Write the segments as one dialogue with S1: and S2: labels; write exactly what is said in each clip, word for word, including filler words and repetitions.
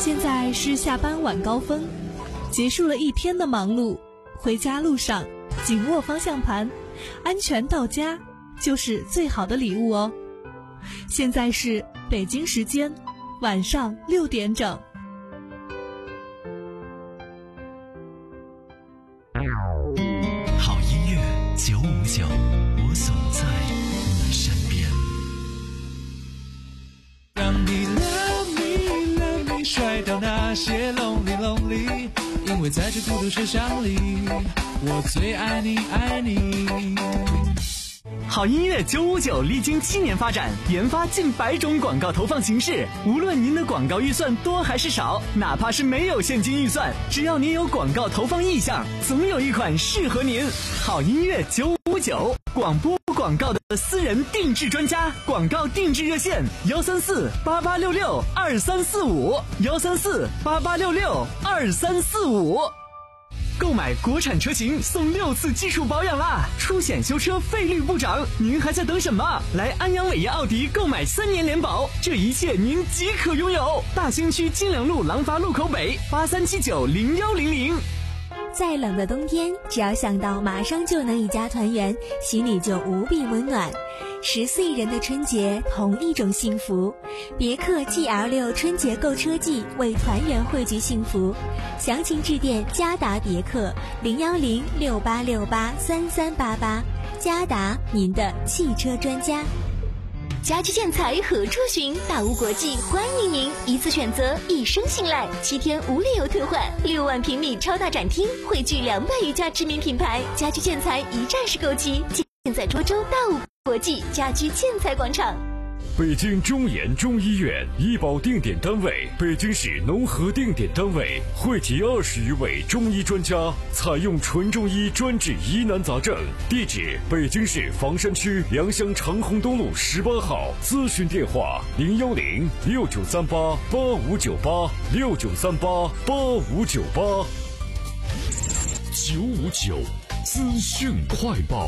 S1: 现在是下班晚高峰，结束了一天的忙碌，回家路上紧握方向盘，安全到家就是最好的礼物哦。现在是北京时间晚上六点整。
S2: 好音乐九五九，我总在你身边。
S3: 让你 love me love me 甩掉那些 lonely lonely， 因为在这孤独车厢里，我最爱你爱你。
S4: 好音乐九五九历经七年发展，研发近百种广告投放形式。无论您的广告预算多还是少，哪怕是没有现金预算，只要您有广告投放意向，总有一款适合您。好音乐九五九，广播广告的私人定制专家，广告定制热线幺三四八八六六二三四五幺三四八八六六二三四五。购买国产车型送六次基础保养啦，出险修车费率不涨，您还在等什么？来安阳伟业奥迪购买三年联保，这一切您即可拥有。大兴区金良路廊坊路口北八三七九零幺零零。
S5: 再冷的冬天，只要想到马上就能一家团圆，心里就无比温暖。十四亿人的春节，同一种幸福。别克 G L 六 春节购车季，为团圆汇聚幸福。详情致电嘉达别克零幺零六八六八三三八八。嘉达，您的汽车专家。
S6: 家居建材何处寻？大屋国际欢迎您，一次选择，一生信赖，七天无理由退换，六万平米超大展厅，汇聚两百余家知名品牌，家居建材一站式购齐，现在涿州大屋国际家居建材广场。
S7: 北京中研中医院医保定点单位，北京市农合定点单位，汇集二十余位中医专家，采用纯中医专治疑难杂症。地址：北京市房山区良乡长虹东路十八号。咨询电话：零幺零六九三八八五九八六九三八八五九八。
S2: 九五九资讯快报。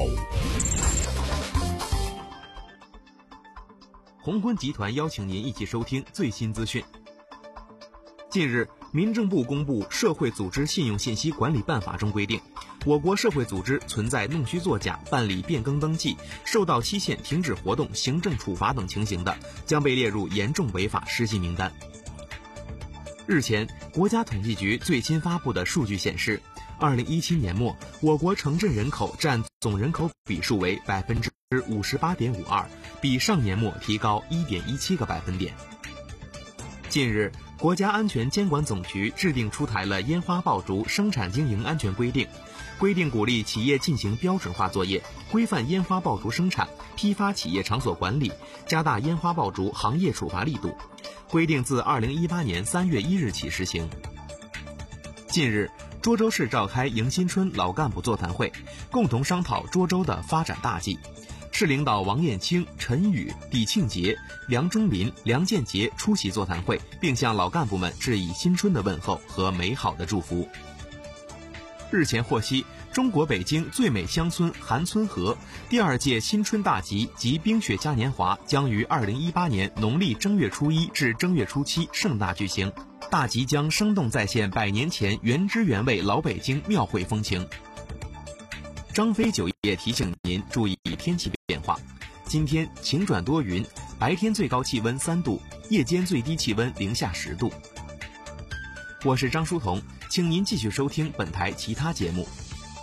S8: 鸿鹄集团邀请您一起收听最新资讯。近日，民政部公布《社会组织信用信息管理办法》中规定，我国社会组织存在弄虚作假、办理变更登记、受到期限停止活动、行政处罚等情形的，将被列入严重违法失信名单。日前，国家统计局最新发布的数据显示，二零一七年末，我国城镇人口占总人口比数为百分之五十八点五二，比上年末提高一点一七个百分点。近日，国家安全监管总局制定出台了烟花爆竹生产经营安全规定，规定鼓励企业进行标准化作业，规范烟花爆竹生产、批发企业场所管理，加大烟花爆竹行业处罚力度。规定自二零一八年三月一日起实行。近日，涿州市召开迎新春老干部座谈会，共同商讨涿州的发展大计。市领导王艳清、陈宇、李庆杰、梁忠林、梁建杰出席座谈会，并向老干部们致以新春的问候和美好的祝福。日前获悉，中国北京最美乡村韩村河第二届新春大集及冰雪嘉年华将于二零一八年农历正月初一至正月初七盛大举行。大集将生动再现百年前原汁原味老北京庙会风情。张飞酒业提醒您注意天气变化，今天晴转多云，白天最高气温三度，夜间最低气温零下十度。我是张书彤，请您继续收听本台其他节目。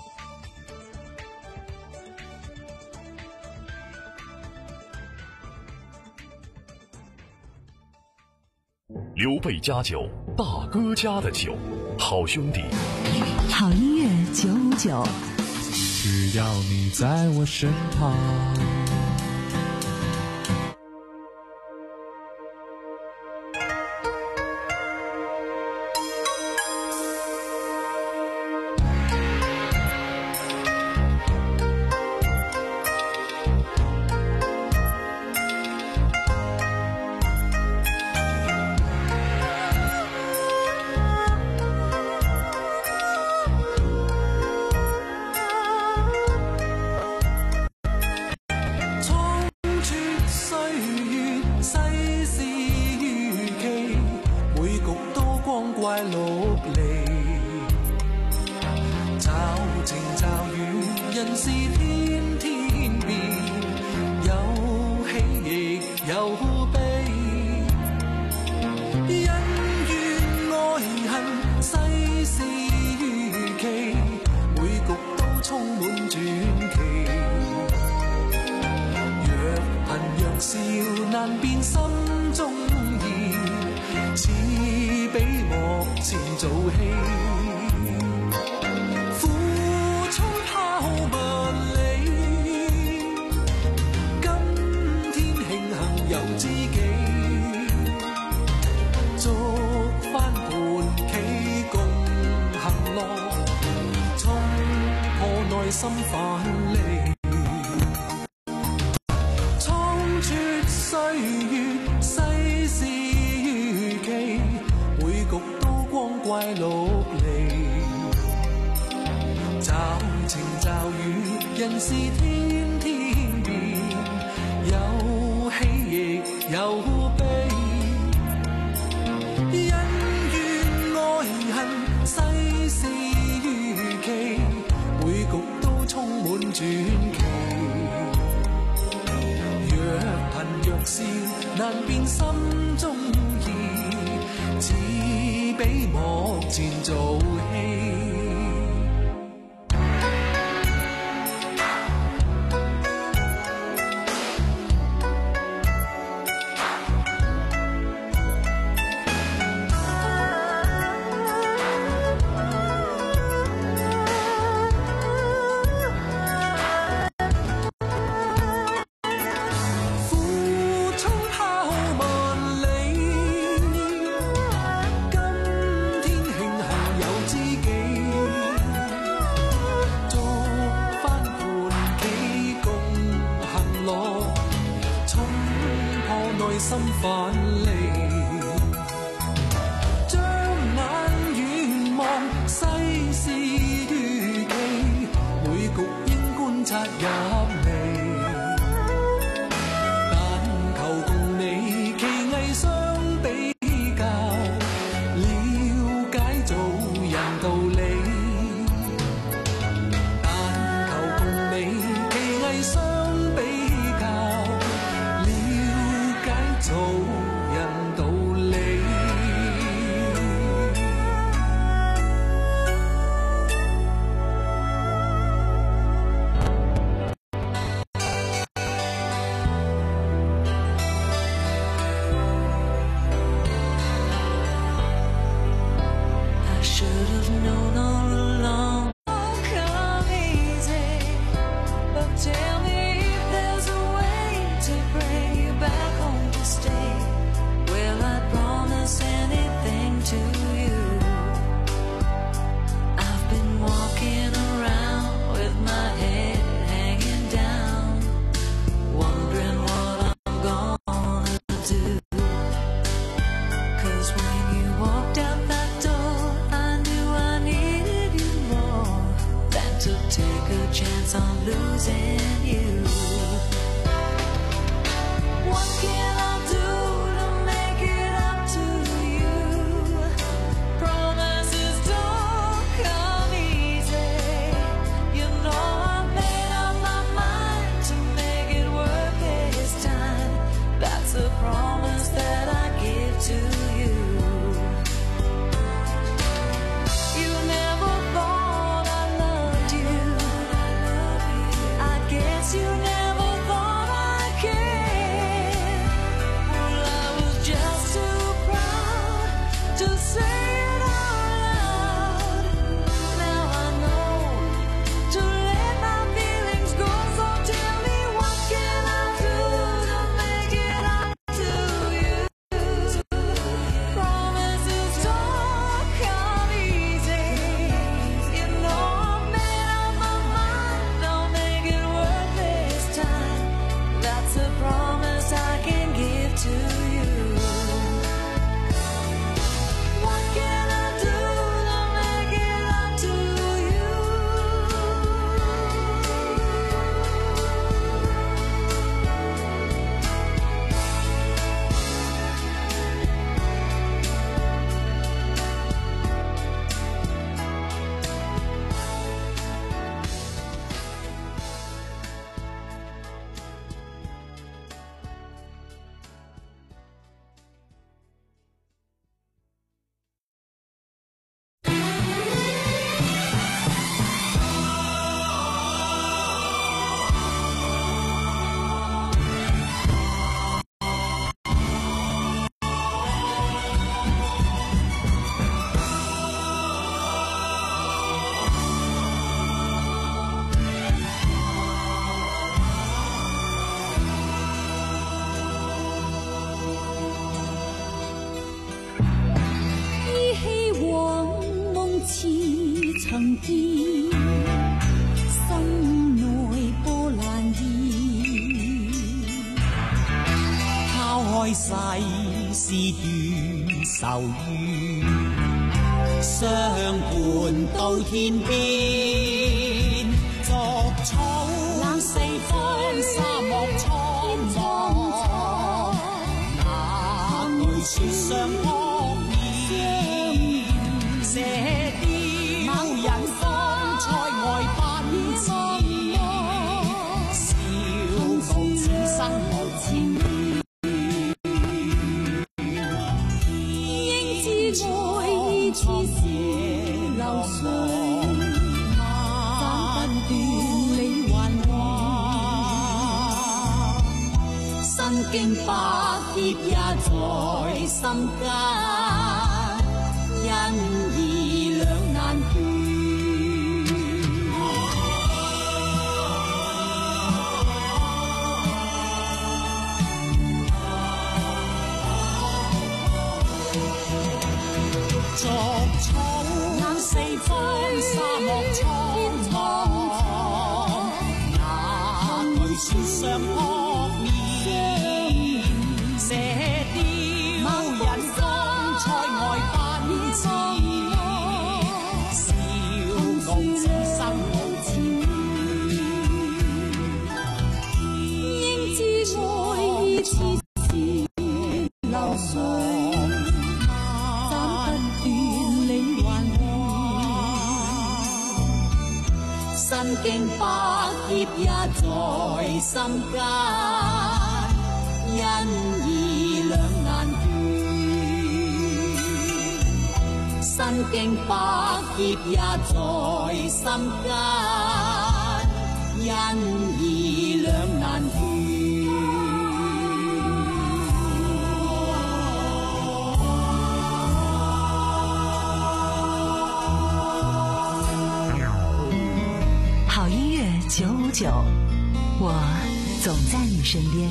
S7: 刘备家酒，大哥家的酒，好兄弟。
S1: 好音乐九五九，
S3: 只要你在我身旁。 怪陸離。找晴找雨，人是天天變，有喜亦有悲。恩怨愛恨，世事如棋，每局都充滿傳奇。若貧若笑，難辨心中意，似比幕前做戲。苦衝拋萬里，今天慶幸有知己，捉翻盤棋共行樂，衝破內心藩籬。歲月世事如棋，每局都光怪陸離。找晴找雨，人是天天變，有喜亦有悲。恩怨愛恨，世事如棋，每局都充滿傳奇。若笑難辨心中意，似比幕前做戲。心藩籬，將眼遠望，世事如棋，每局應觀察入微。但求共你棋藝相比較，了解做人道理。但求共你棋藝相比較，做人道理。I should have known all along. Come easy, but tell me if there's a way to bring you back home to stay.
S9: 相見，心內波瀾現。拋開世事斷愁怨，相伴到天邊。逐草四方，沙漠蒼茫，那對雪上撲面，射雕人方塞外奔馳，笑傲此生無纏綿。應知愛意似是流水。經百劫也在心間，因義兩難斷。逐草四方，沙漠蒼茫，那對雪上撲面。射雕人方塞外奔馳，笑傲此生無纏綿。應知愛意似是流水，斬不斷理還亂，身經百劫也在心間。因義兩難斷，身經百劫也在心間，因義兩難斷。
S10: 好音樂九五九，我總在你身邊。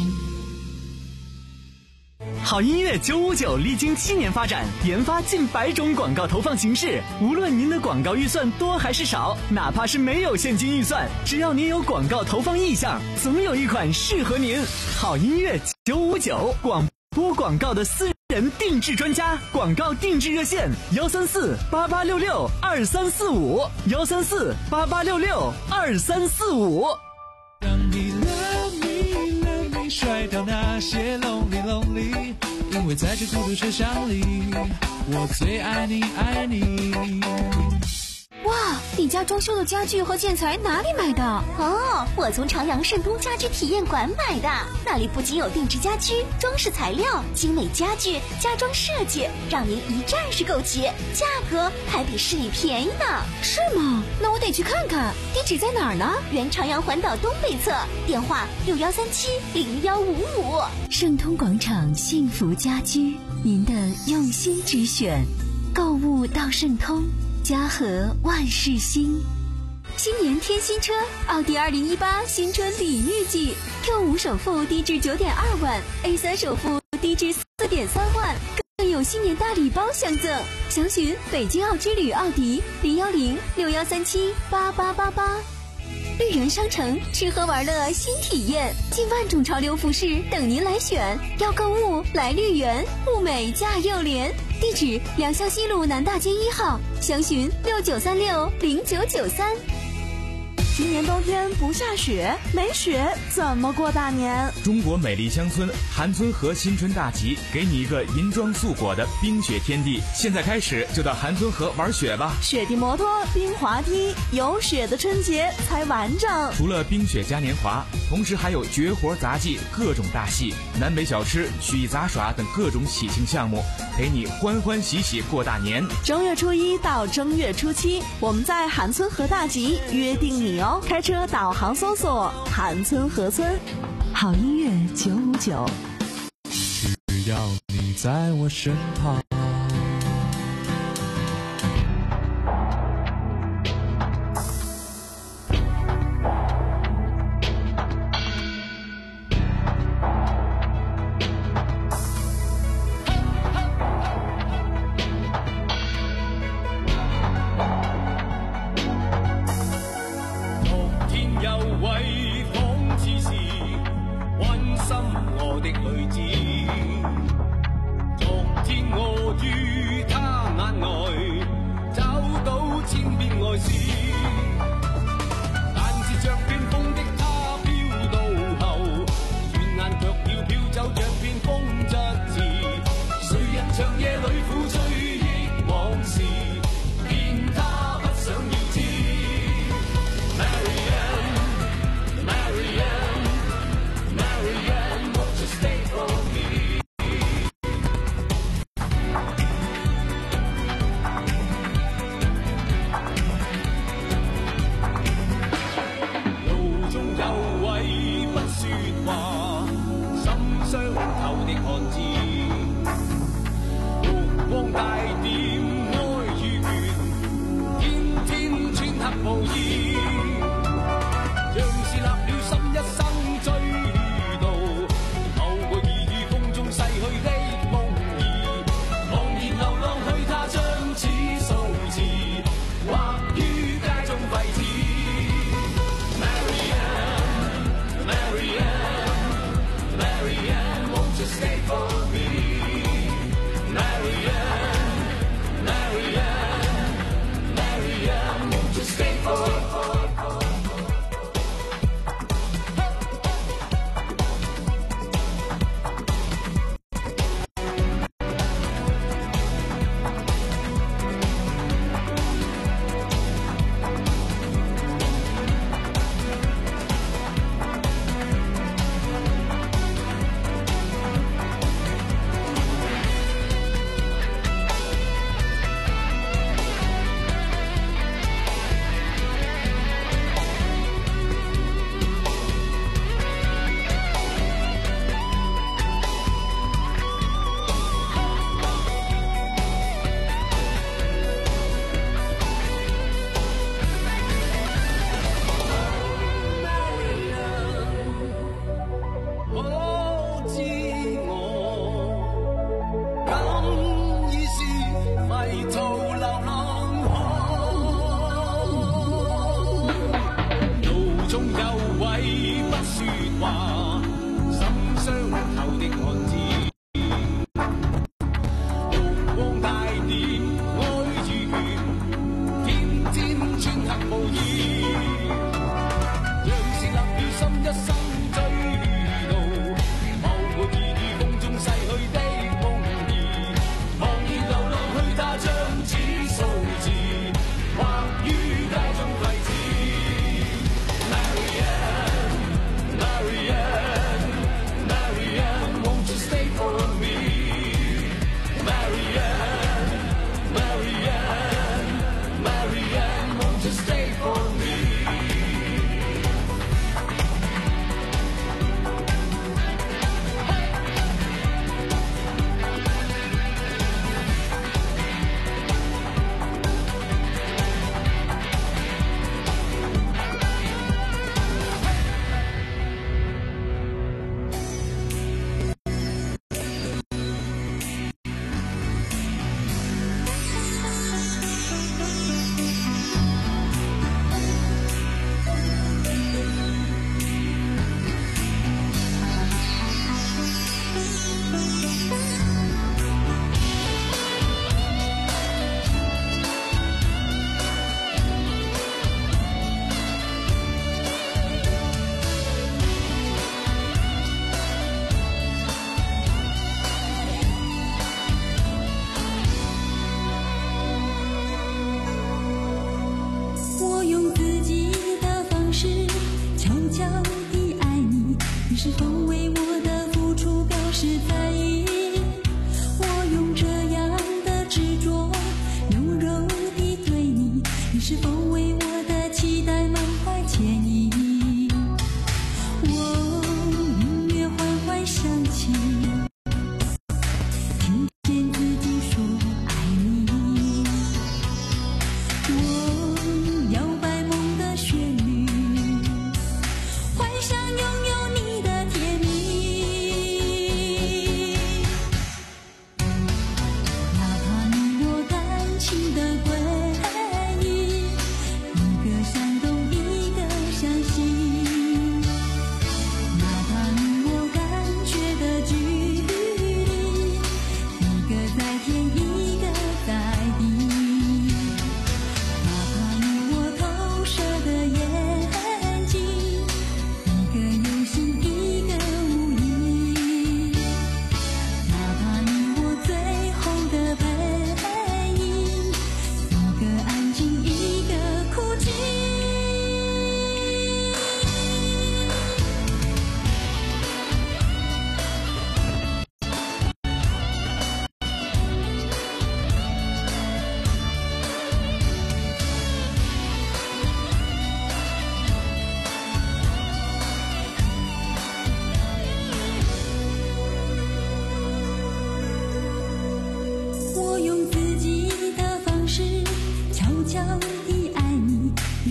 S4: 好音樂九五九歷經七年發展，研發近百種廣告投放形式。無論您的廣告預算多還是少，哪怕是沒有現金預算，只要您有廣告投放意向，總有一款適合您。好音樂九五九，廣播廣告的私人定制專家，廣告定制熱線：幺三四八八六六二三四五，幺三四八八六六二三四五。
S3: 让你 love me love me 甩掉那些 lonely lonely， 因为在这孤独车厢里，我最爱你爱你。
S6: 哇，你家装修的家具和建材哪里买的？哦，我从朝阳盛东家居体验馆买的，那里不仅有定制家居、装饰材料、精美家具、家装设计，让您一站式购齐，价格还比市里便宜呢。是吗？那我得去看看。地址在哪儿呢？原朝阳环岛东北侧，电话六幺三七零幺五五。
S10: 盛通广场幸福家居，您的用心之选，购物到盛通。家和万事兴，
S6: 新年添新车，奥迪二零一八新春礼遇季 ，Q 五首付低至九点二万 ，A 三首付低至四点三万，更有新年大礼包相赠。详询北京奥之旅奥迪零幺零六幺三七八八八八。绿园商城吃喝玩乐新体验，近万种潮流服饰等您来选。要购物来绿园，物美价又廉。地址：良校西路南大街一号，详询六九三六零九九三。
S1: 今年冬天不下雪，没雪怎么过大年？
S11: 中国美丽乡村韩村河新春大集，给你一个银装素裹的冰雪天地。现在开始就到韩村河玩雪吧！
S1: 雪地摩托、冰滑梯，有雪的春节才完整。
S11: 除了冰雪嘉年华，同时还有绝活杂技、各种大戏、南北小吃、曲艺杂耍等各种喜庆项目，陪你欢欢喜喜过大年。
S1: 正月初一到正月初七，我们在韩村河大集约定你哦。开车导航搜索韩村河村。
S10: 好音乐九五九，
S3: 只要你在我身旁。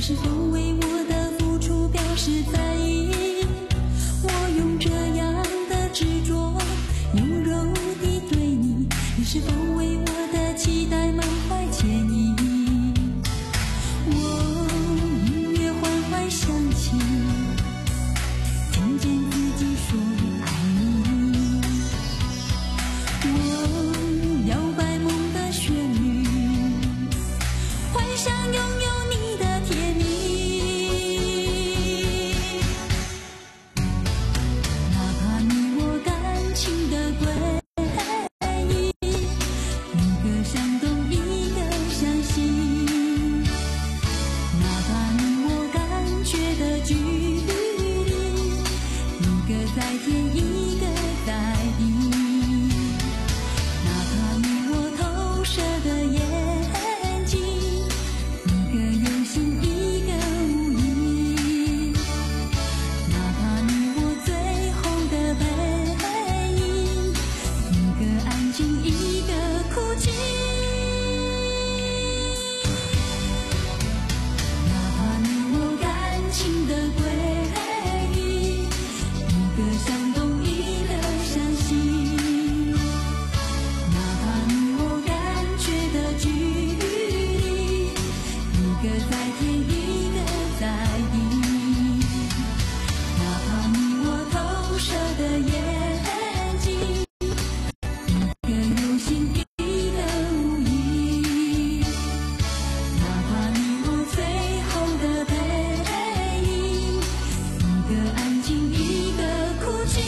S9: 是否为我的付出表示在意？我用这样的执着温柔地对你，你是否为我的期待满怀歉意？我音乐缓缓响起，听见自己说爱你。我摇摆梦的旋律，幻想拥有你的甜蜜。哪怕你我感情的轨迹，一个想懂一个相信，哪怕你我感觉的距离，一个在天一个在地，哪怕你我投射的眼睛，一个有心一个无意，哪怕你我最后的背影，一个安静一个哭泣，哪怕你我感情的轨迹，一个想懂一个相信，哪怕你我感觉的距离，一个在天一个在地，哪怕你我投射的眼睛，一个有心一个无意，哪怕你我最后的背影，一个安静一个哭泣。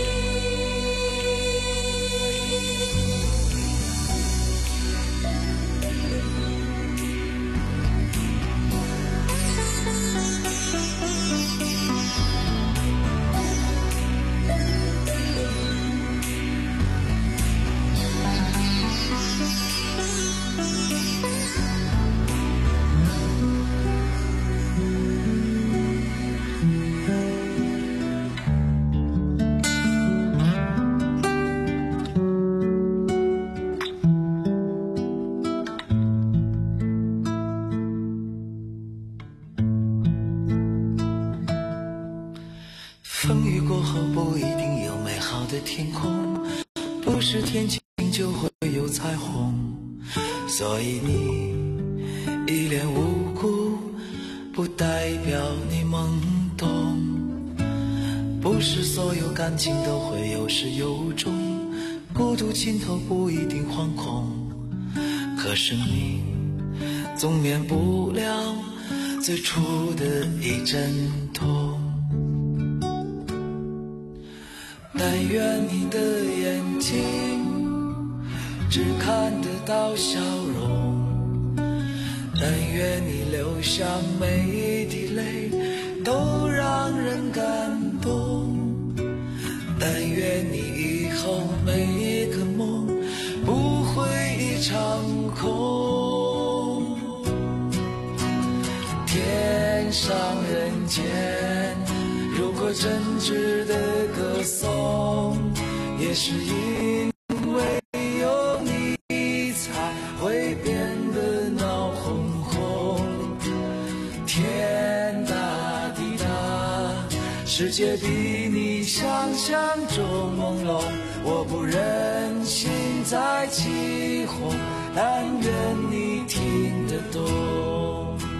S12: 风雨过后不一定有美好的天空，不是天晴就会有彩虹，所以你一脸无辜不代表你懵懂，不是所有感情都会有始有终，孤独尽头不一定惶恐，可生命总免不了最初的一阵痛。但愿你的眼睛只看得到笑容，但愿你流下每一滴泪都让人感动，但愿你以后每一个梦不会一场空。天上人间如果真挚的歌颂，也是因为有你才会变得闹哄哄。天大地大，世界比你想象中朦胧，我不忍心再起哄，但愿你听得懂。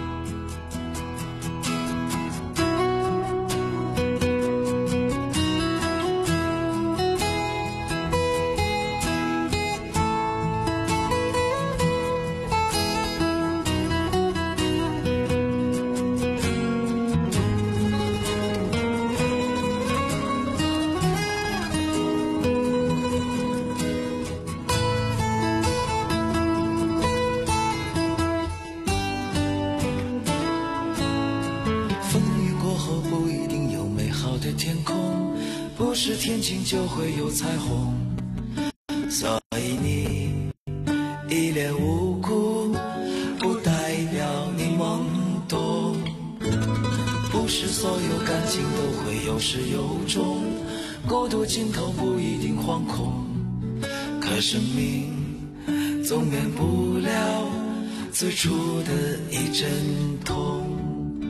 S12: 不是天晴就会有彩虹，所以你一脸无辜不代表你懵懂，不是所有感情都会有始有终，孤独尽头不一定惶恐，可生命总免不了最初的一阵痛。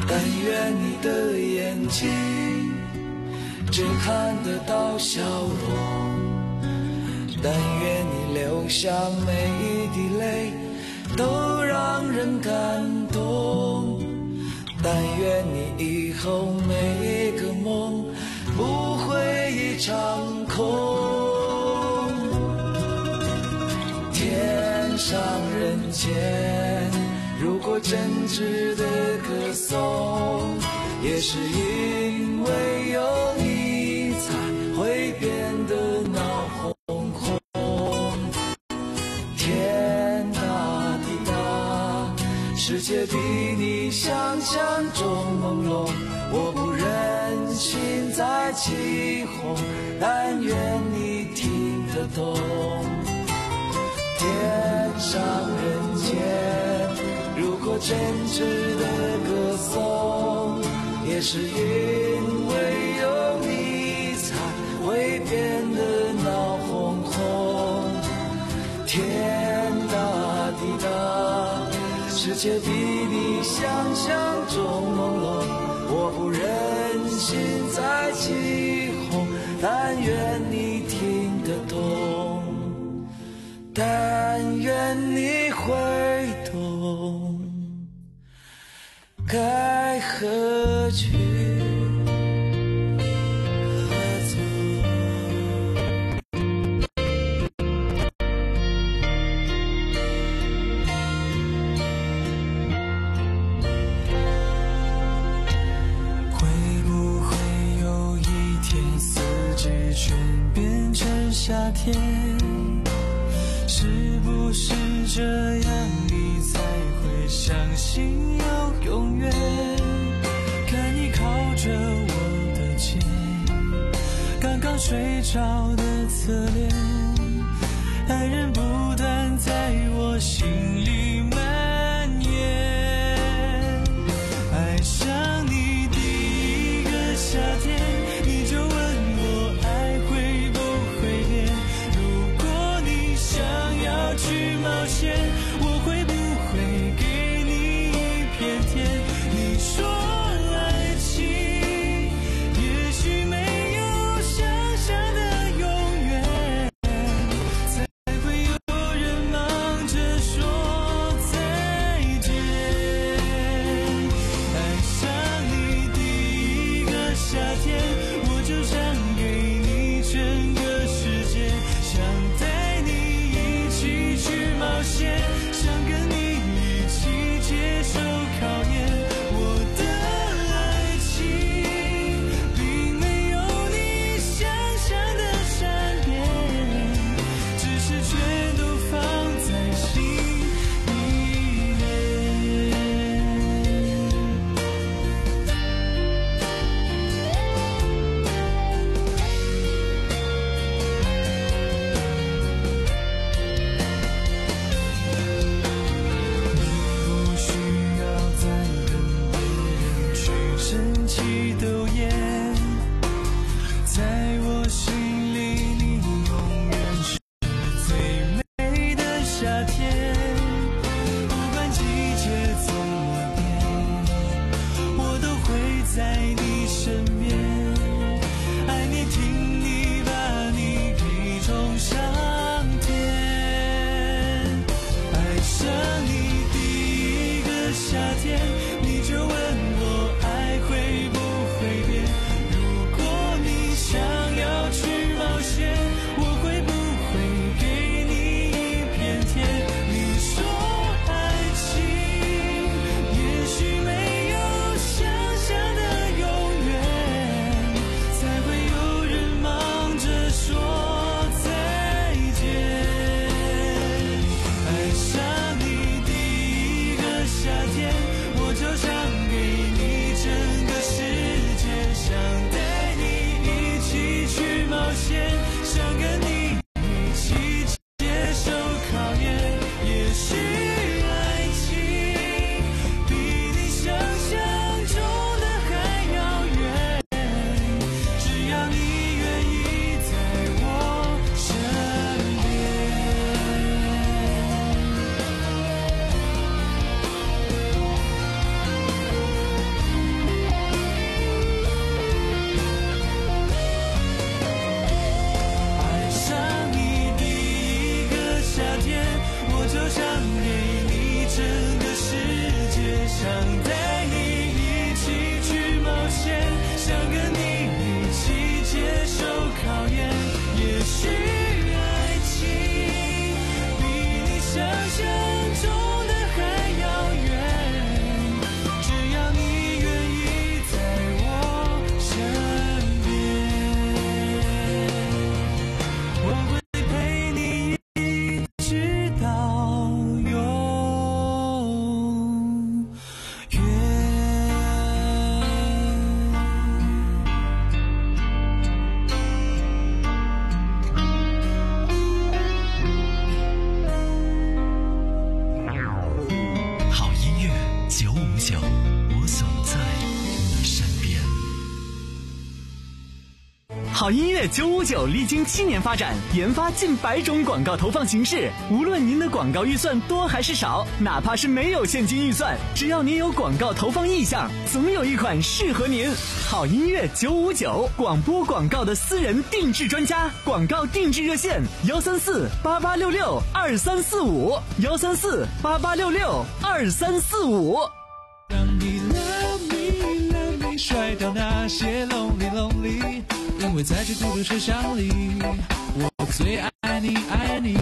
S12: 但愿你的眼睛只看得到笑容，但愿你流下每一滴泪都让人感动，但愿你以后每一个梦不会一场空。天上人间，如果真值得歌颂，也是因为有你才会变得闹哄哄。天大地大，世界比你想象中朦胧，我不忍心再起哄，但愿你听得懂。天上人间，如果真值得歌颂，也是因为有你才会变得闹哄哄。天大地大，世界比你想象中朦胧，我不忍心再起哄，但愿你听得懂，但愿你会懂该何去何从。
S3: 会不会有一天四季全变成夏天？是不是这样你才会相信有永远？看你靠着我的肩，刚刚睡着的侧脸，爱人不断在我心里蔓延。爱上你第一个夏天，你就问我爱会不会变，如果你想要去冒险，我会不会给你一片天？你说爱情也许没有想象的永远， 想给你整个世界，想带你一起去冒险，想跟你一起接受考验。也许爱情比你想象中的还遥远，只要你愿意在我身边，我会陪你一直到永远。
S2: 好音乐九五九，我总在你身边。
S4: 好音乐九五九历经七年发展，研发近百种广告投放形式。无论您的广告预算多还是少，哪怕是没有现金预算，只要您有广告投放意向，总有一款适合您。好音乐九五九，广播广告的私人定制专家，广告定制热线：幺三四八八六六二三四五，幺三四八八六六二三四五。
S3: 让你 love me love me， 甩掉那些 lonely lonely， 因为在这孤独车厢里，我最爱你爱你。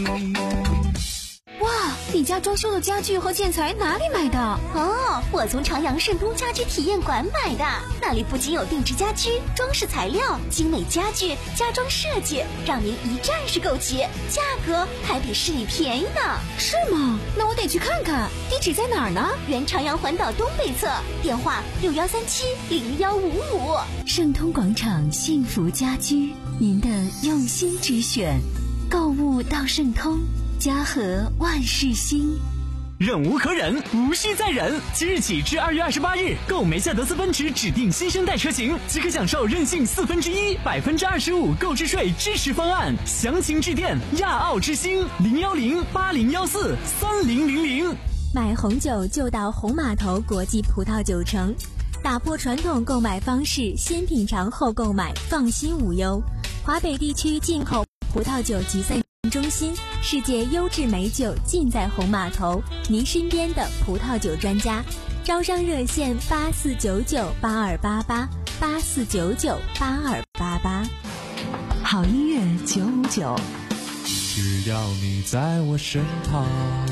S6: 哇，你家装修的家具和建材哪里买的？哦，我从长阳盛通家居体验馆买的。那里不仅有定制家居、装饰材料、精美家具、家装设计，让您一站式购齐，价格还比市里便宜呢。是吗？那我得去看看。地址在哪儿呢？原长阳环岛东北侧，电话六幺三七零幺五五。
S10: 盛通广场幸福家居，您的用心之选，购物到盛通，家和万事兴。
S4: 忍无可忍，无需再忍。即日起至二月二十八日，购梅赛德斯奔驰指定新生代车型，即可享受任性四分之一、百分之二十五购置税支持方案。详情致电亚奥之星零幺零八零幺四三零零零。
S5: 买红酒就到红码头国际葡萄酒城，打破传统购买方式，先品尝后购买，放心无忧。华北地区进口葡萄酒集散中心，世界优质美酒尽在红码头，您身边的葡萄酒专家。招商热线八四九九八二八八八四九九八二八八。
S1: 好音乐九五九，
S3: 只要你在我身旁。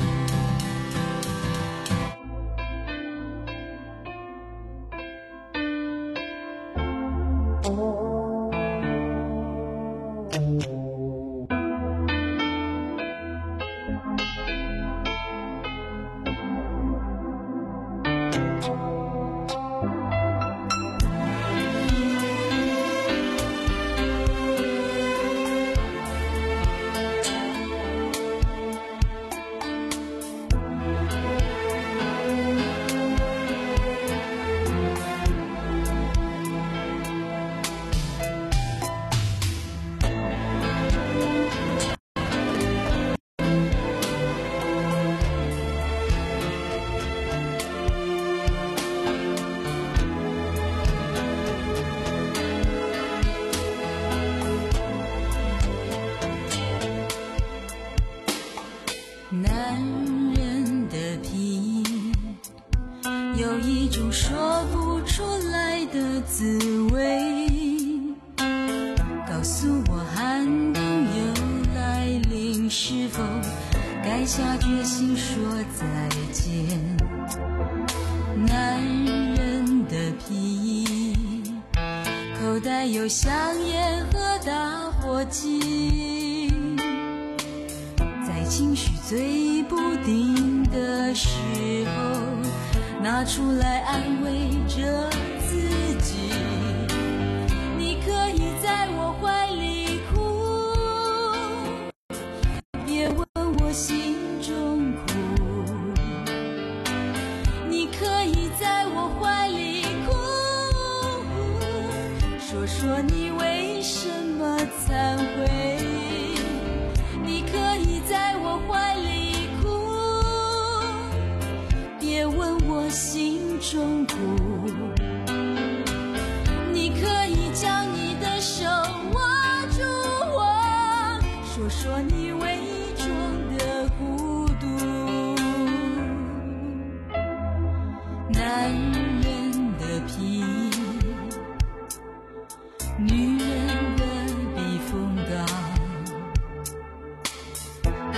S9: 男人的皮有一种说不出来的滋味，告诉我寒冬又来临，是否该下决心说再见？男人的皮口袋有香烟和打火机，在情绪最不定的时候拿出来安慰着自己。你可以在我怀里哭，别问我心中苦。你可以在我怀里哭，说说你为什么忏悔。你可以在我怀里哭，别问我心中苦。你可以将你的手握住我，说说你伪装的孤独。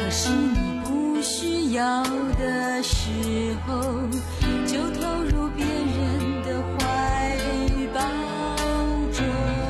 S9: 可是你不需要的时候，就投入别人的怀抱中。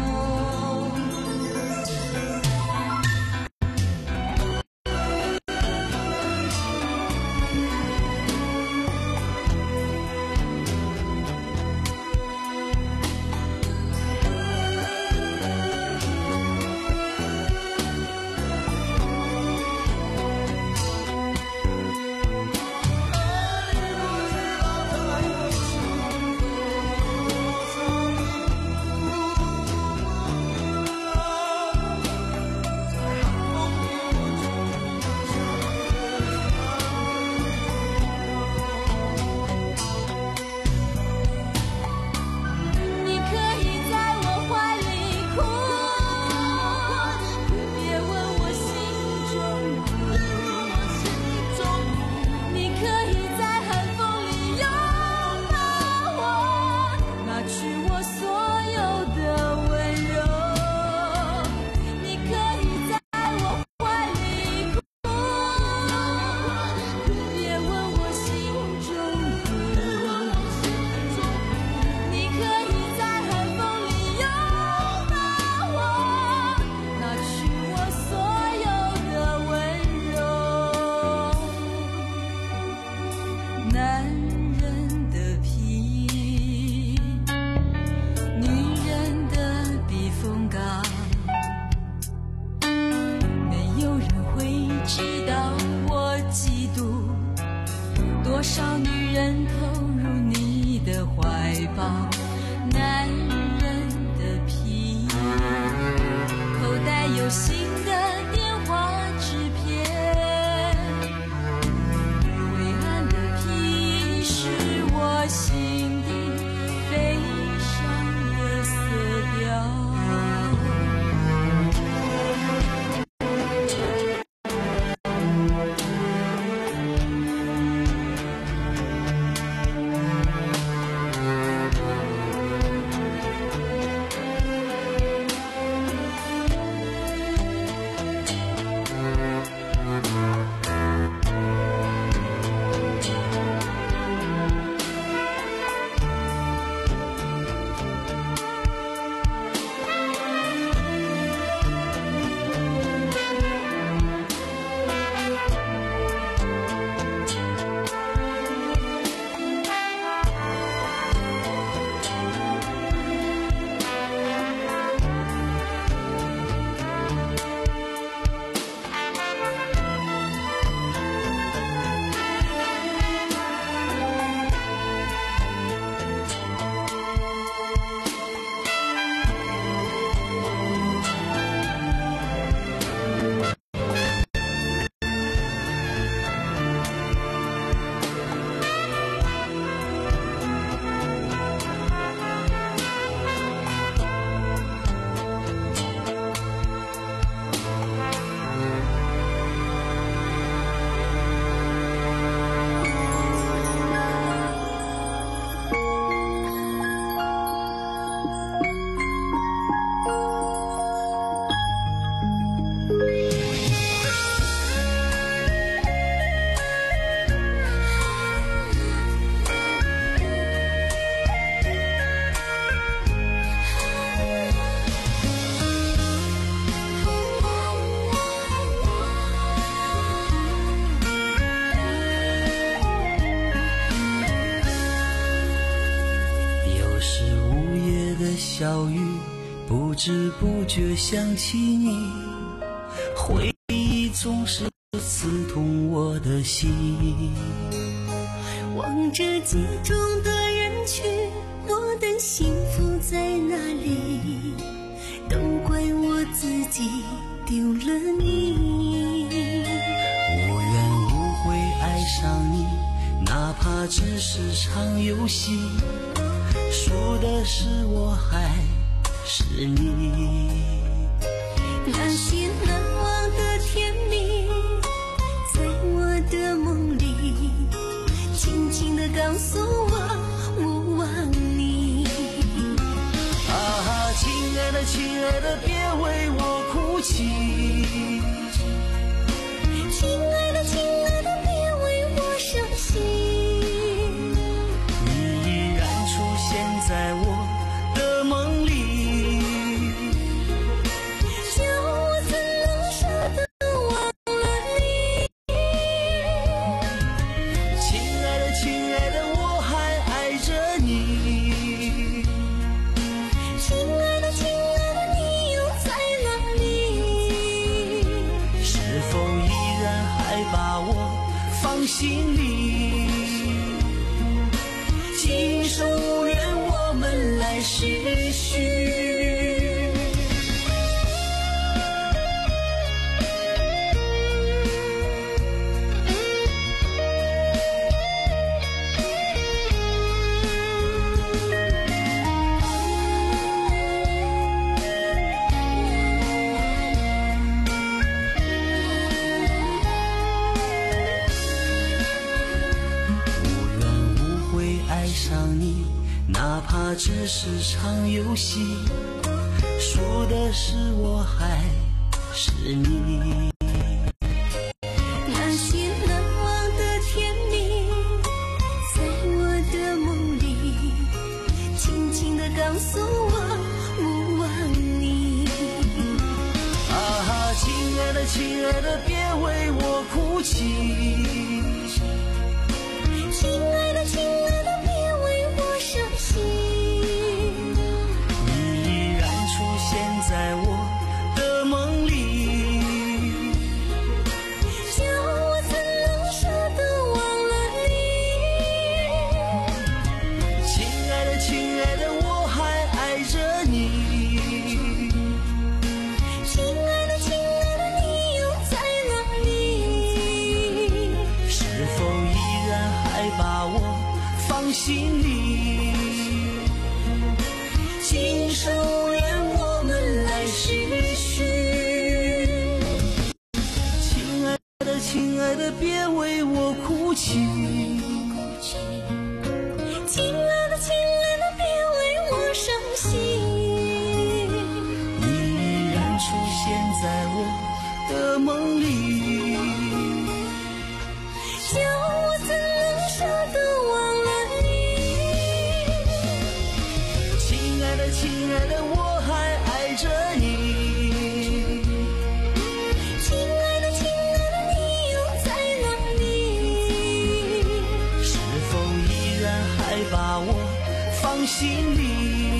S9: 多少女人投入你的怀抱，男人的皮，口袋有新的电话纸片，灰暗的皮是我心底悲伤的色调。
S3: 小雨不知不觉想起你，回忆总是刺痛我的心。
S9: 望着街中的人群，我的幸福在哪里？都怪我自己丢了你。
S3: 无缘无悔爱上你，哪怕只是场游戏，输的是我还是你？
S9: 那些难忘的甜蜜，在我的梦里轻轻地告诉我，我忘你。
S3: 啊，亲爱的亲爱的，别为我哭泣。
S9: 亲爱
S12: 还把我放心里。今生无缘，我们来世续。哪怕只是场游戏，输的是我还是你。
S9: 那些难忘的甜蜜，在我的梦里，轻轻地告诉我勿忘你。
S12: 啊，亲爱的，亲爱的，别为我哭泣。
S9: 亲爱的，亲爱的，别为我伤心。
S12: 你依然出现在我的梦里，
S9: 叫我怎能舍得忘了你。
S12: 亲爱的，亲爱的，我还爱着你。
S9: 亲爱的，亲爱的，你又在哪里？
S12: 是否依然还把我放心里？今生无缘，我们来世续。亲爱的，亲爱的，别为我哭泣。
S9: 亲爱的，亲爱的，别为我伤心。
S12: 你依然出现在我的梦里，
S9: 叫我怎能舍得忘了你。
S12: 亲爱的，亲爱的，我还爱着你。
S9: 亲爱的，亲爱的，你又在哪里？
S12: 是否依然还把我放心里？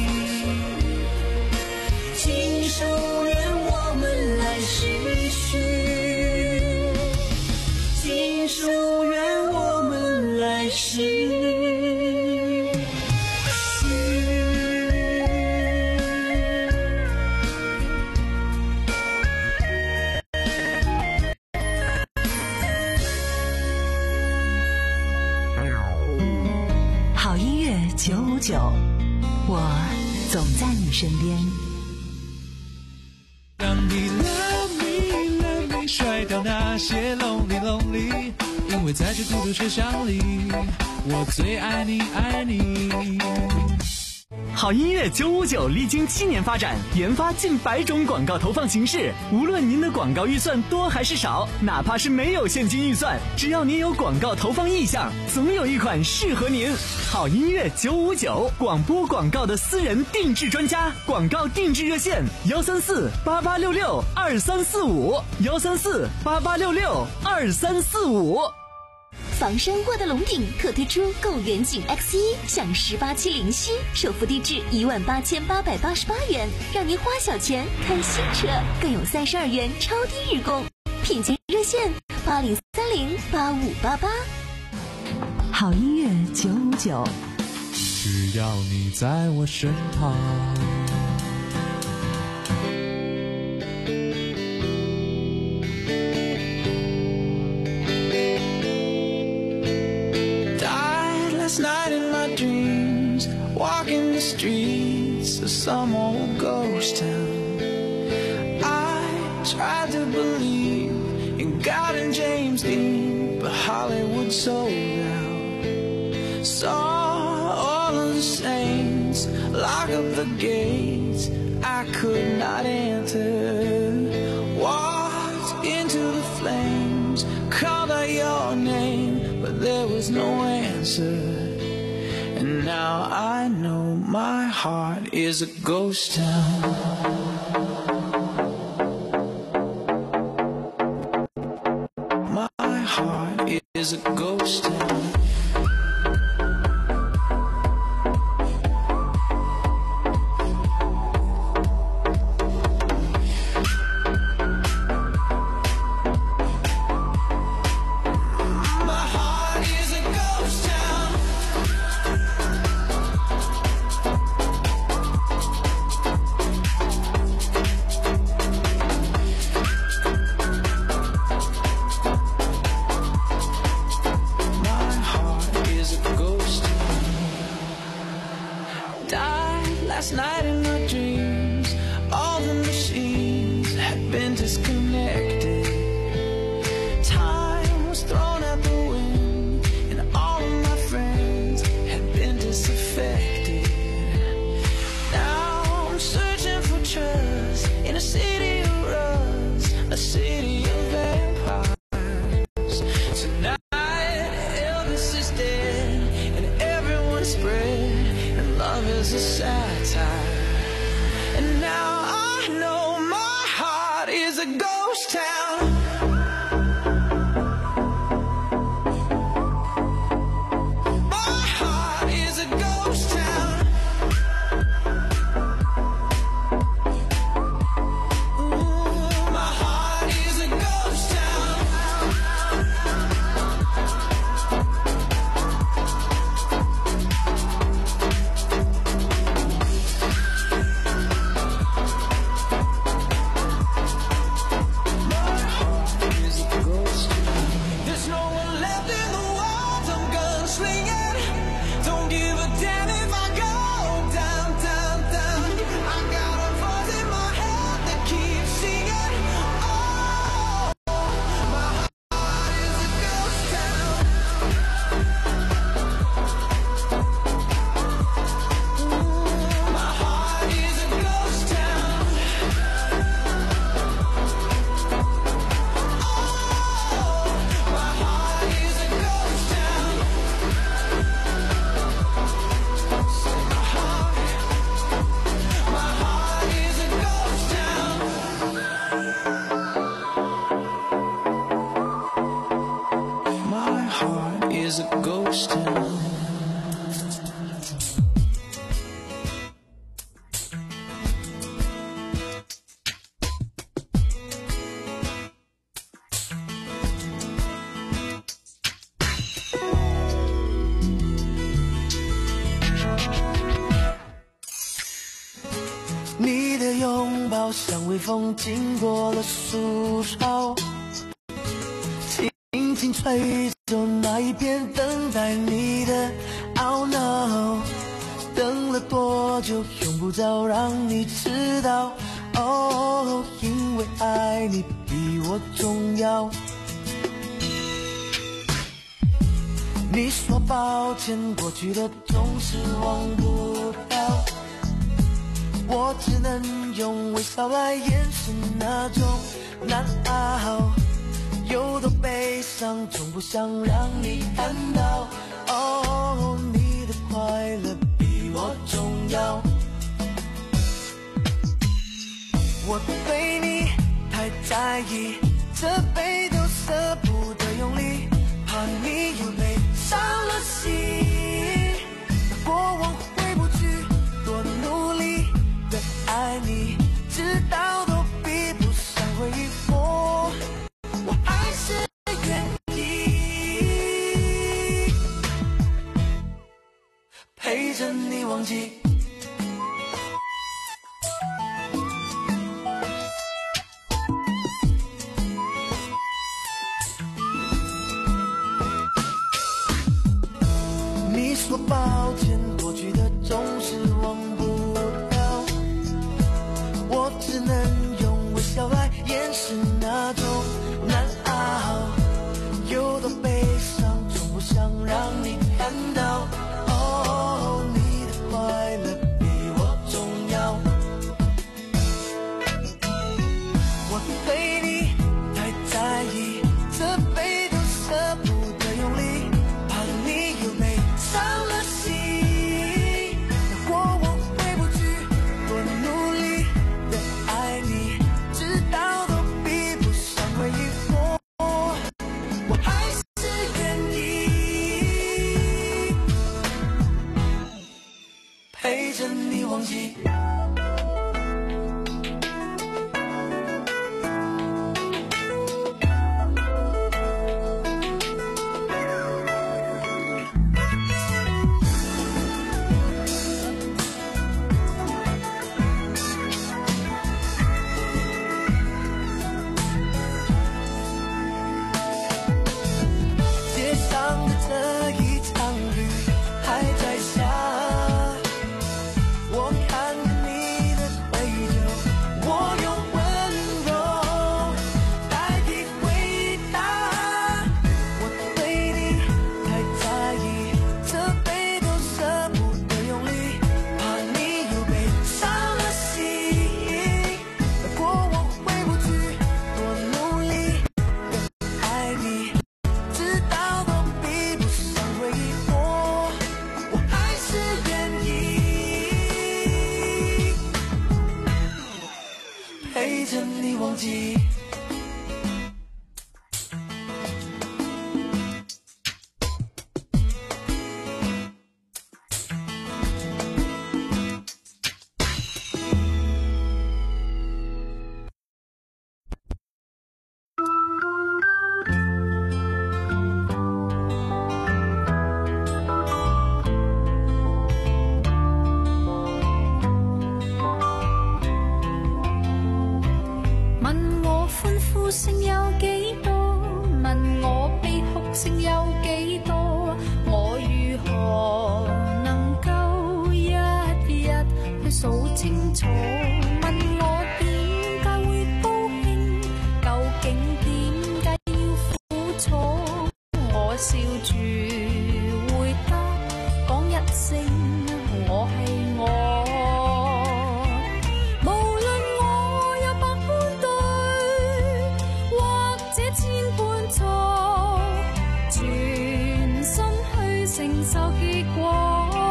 S12: 今生无缘，我们来世续。今生无缘，我们来世续。
S10: 好音乐九五九，我总在你身边。
S3: 让你 love me love me 甩掉那些 lonely lonely， 因为在这孤独车厢里，我最爱你爱你。
S4: 好音乐九五九历经七年发展，研发近百种广告投放形式。无论您的广告预算多还是少，哪怕是没有现金预算，只要您有广告投放意向，总有一款适合您。好音乐九五九，广播广告的私人定制专家，广告定制热线：幺三四八八六六二三四五，幺三四八八六六二三四五。
S6: 房山沃德龙鼎特推出购远景 X 一 享十八期零息，首付低至一万八千八百八十八元，让您花小钱看新车，更有三十二元超低日供。品鉴热线：八零三零八五八八。
S10: 好音乐九五九，
S3: 只要你在我身旁。
S12: Last night in my dreams, walking the streets of some old ghost town. I tried to believe in God and James Dean, but Hollywood sold out. Saw all of the saints lock up the gates I could not enter. Walked into the flames, called out your name, but there was no answer. And now I know my heart is a ghost town. My heart is a ghost town.
S3: Last night in my dreams, all the machines had been disconnected. Time was thrown out the wind, and all of my friends had been disaffected. Now I'm searching for trust in a city of rust, a city of vampires. Tonight, Elvis is dead, and everyone's spread, and love is a satire. And now I know my heart is a ghost town. My heart is a ghost town. Ooh, my heart is a ghost town. There's no one left in the world, I'm gunslinging. Don't give a damn if I go down, down, down. I got a voice in my head that keeps singing. Oh, my heart is a ghost town. Ooh, my heart is a ghost town. My heart is a ghost town. Say my heart, my heart is a ghost town. My heart is a ghost town.你的拥抱像微风经过了树梢，轻轻吹走那一片等待你的懊恼。等了多久，用不着让你知道。哦，因为爱你比我重要。你说抱歉，过去的总是忘不掉。我只能用微笑来掩饰那种难熬，有多悲伤，从不想让你看到。哦，你的快乐比我重要。我对你太在意，这杯都舍不得用力，怕你有泪伤了心。过往回不去，多努力的爱你，直到都比不上回忆。我我还是愿意陪着你忘记。你说抱歉，过去的总是忘不掉，我只能用微笑来掩饰那种难熬，有多悲伤，从不想让你看到。哦，你的快乐比我重要。我对你太在意，这杯都舍不得用力，怕你有泪伤了心。那过往回不去，多努力的爱你，直到都比不上回忆。我我还是愿意陪着你忘记。街上的这一场雨还在下，我看
S13: 楚，我笑住回答，講一聲我係我。無論我有百般對，或者千般錯，全心去承受結果。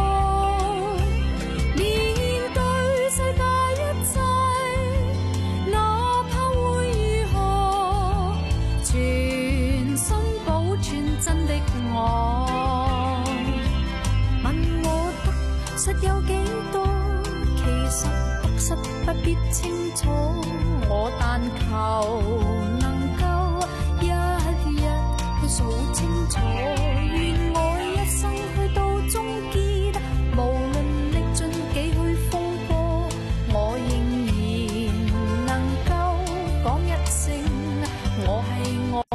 S13: 有幾多？其實得失不必清楚，我但求能夠一日去數清楚，願我一生去到終結，無論歷盡幾許風波，我仍然能夠講一聲我係我。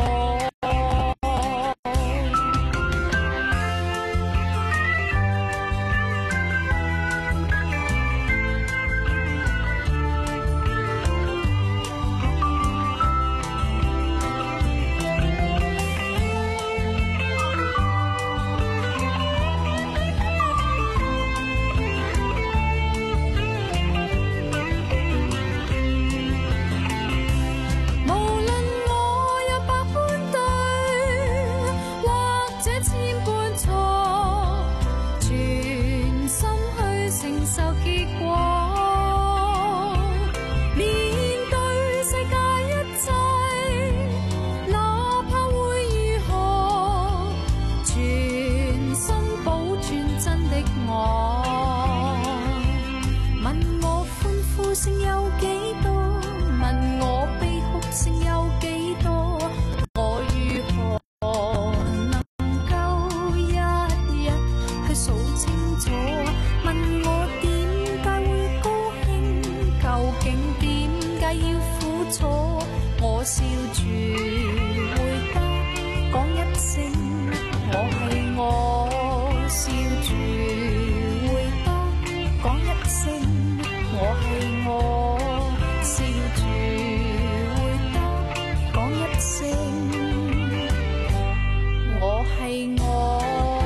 S13: 我笑住回答，講一聲我係我。笑住回答，講一聲我係我。笑住回答，講一聲我係我。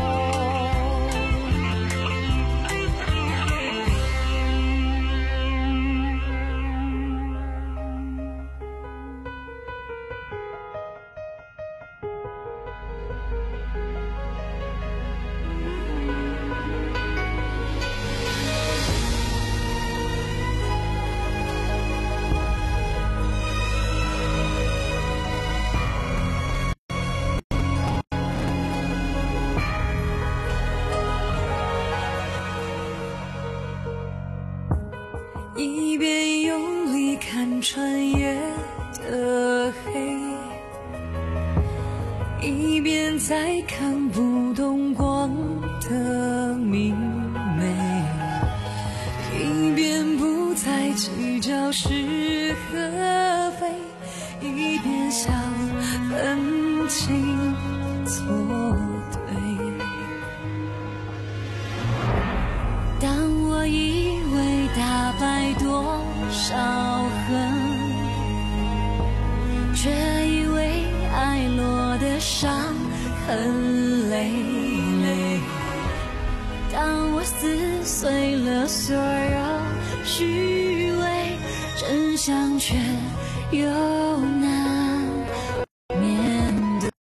S9: 一边用力看穿越的黑，一边再看不懂光的明媚，一边不再计较是和非，一边想分清错对。当我以为打败多少恨，却以为爱落的伤很累累。当我撕碎了所有虚伪，真相却又难面对。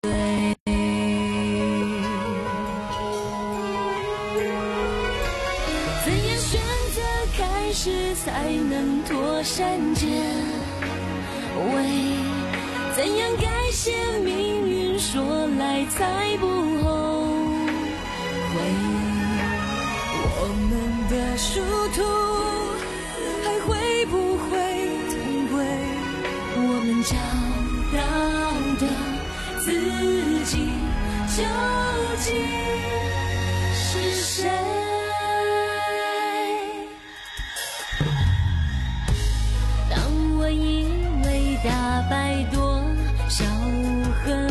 S9: 怎样选择开始才能脱善减伪？怎样改写命运说来才不后悔？我们的殊途还会不会同归？我们找到的自己究竟是谁？当我以为打败多少恨，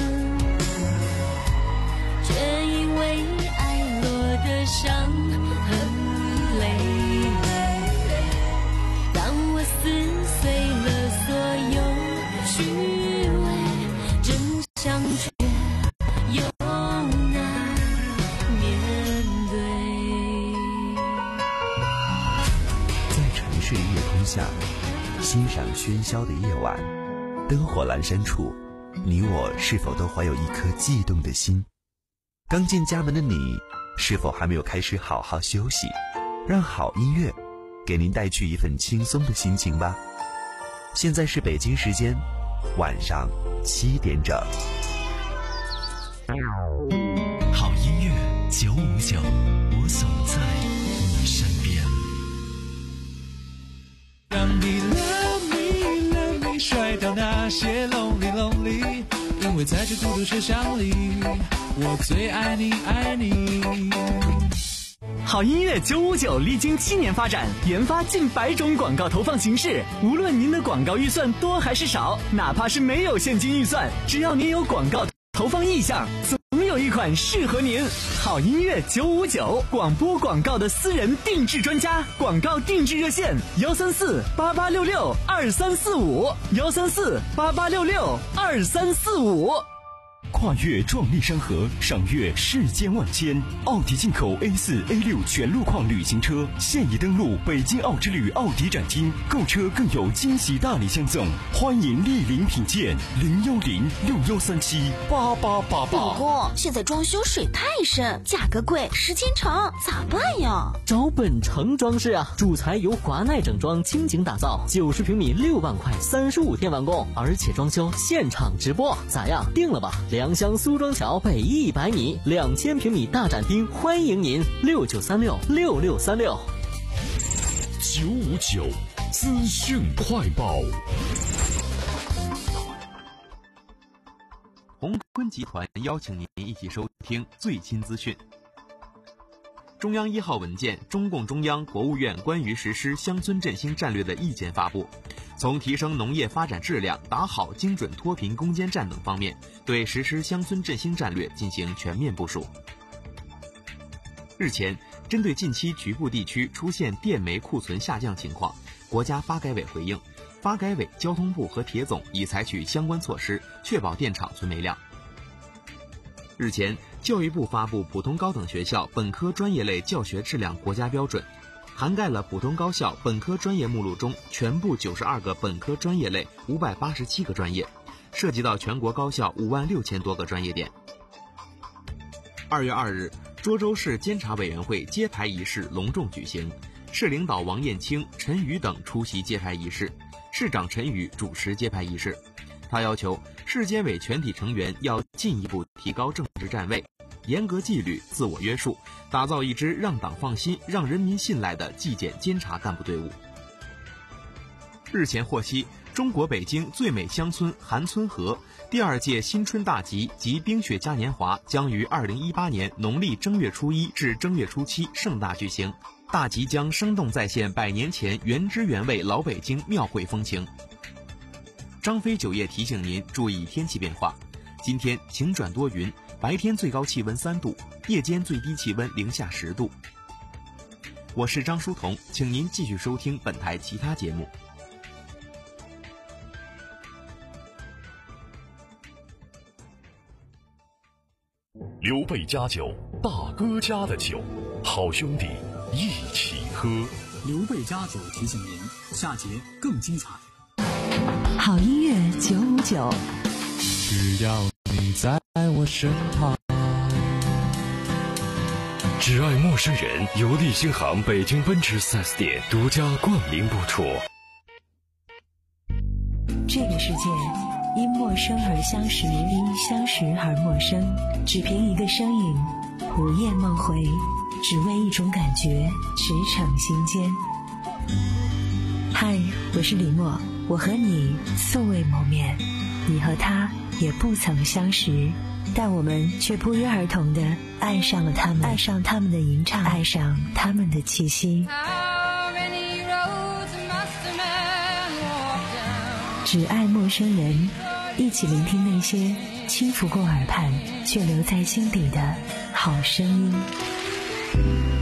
S9: 却因为爱落的伤很累累。当我撕碎了所有虚伪，真相却勇敢面对。
S14: 在城市的夜空下，欣赏喧嚣的夜晚，灯火阑珊处，你我是否都怀有一颗悸动的心？刚进家门的你，是否还没有开始好好休息？让好音乐给您带去一份轻松的心情吧。现在是北京时间晚上七点整。
S2: 好音乐九五九，我总在你身边。
S3: 让你 love me love me 甩掉那些 lonely lonely， 因为在这孤独车厢里，我最爱你爱你。
S4: 好音乐九五九历经七年发展，研发近百种广告投放形式。无论您的广告预算多还是少，哪怕是没有现金预算，只要您有广告投放意向，总有一款适合您。好音乐九五九，广播广告的私人定制专家，广告定制热线：幺三四八八六六二三四五，幺三四八八六六二三四五。
S7: 跨越壮丽山河，赏阅世间万千。奥迪进口 A 四 A 六 全路况旅行车现已登陆北京奥之旅奥迪展厅，购车更有惊喜大礼相送，欢迎莅临品鉴。零幺零六幺三七八八八八。
S6: 老公，现在装修水太深，价格贵，时间长，咋办呀？
S15: 找本城装饰啊，主材由华奈整装精精打造，九十平米六万块，三十五天完工，而且装修现场直播，咋样？定了吧？良乡苏庄桥北一百米，两千平米大展厅，欢迎您六九三六六六三六。
S7: 九五九资讯快报。
S8: 鸿坤集团邀请您一起收听最新资讯。中央一号文件，中共中央、国务院关于实施乡村振兴战略的意见发布，从提升农业发展质量、打好精准脱贫攻坚战等方面，对实施乡村振兴战略进行全面部署。日前，针对近期局部地区出现电煤库存下降情况，国家发改委回应，发改委、交通部和铁总已采取相关措施，确保电厂存煤量。日前，教育部发布普通高等学校本科专业类教学质量国家标准，涵盖了普通高校本科专业目录中全部九十二个本科专业类五百八十七个专业，涉及到全国高校五万六千多个专业点。二月二日，涿州市监察委员会揭牌仪式隆重举行，市领导王艳清、陈宇等出席揭牌仪式，市长陈宇主持揭牌仪式。他要求市监委全体成员要进一步提高政治站位，严格纪律、自我约束，打造一支让党放心、让人民信赖的纪检监察干部队伍。日前获悉，中国北京最美乡村韩村河第二届新春大集及冰雪嘉年华将于二零一八年农历正月初一至正月初七盛大举行，大集将生动再现百年前原汁原味老北京庙会风情。张飞酒业提醒您注意天气变化，今天晴转多云，白天最高气温三度，夜间最低气温零下十度。我是张书彤，请您继续收听本台其他节目。
S7: 刘备家酒，大哥家的酒，好兄弟一起喝。
S16: 刘备家酒提醒您，下节更精彩。
S10: 好音乐九五九，
S3: 只要你在我身旁。
S7: 只爱陌生人由利星行北京奔驰 四 S 店独家冠名播出。
S10: 这个世界因陌生而相识，因相识而陌生，只凭一个身影，午夜梦回，只为一种感觉，驰骋心间。嗨，我是李默，我和你素未谋面，你和他也不曾相识，但我们却不约而同地爱上了他们，爱上他们的吟唱，爱上他们的气息。只爱陌生人，一起聆听那些轻拂过耳畔却留在心底的好声音。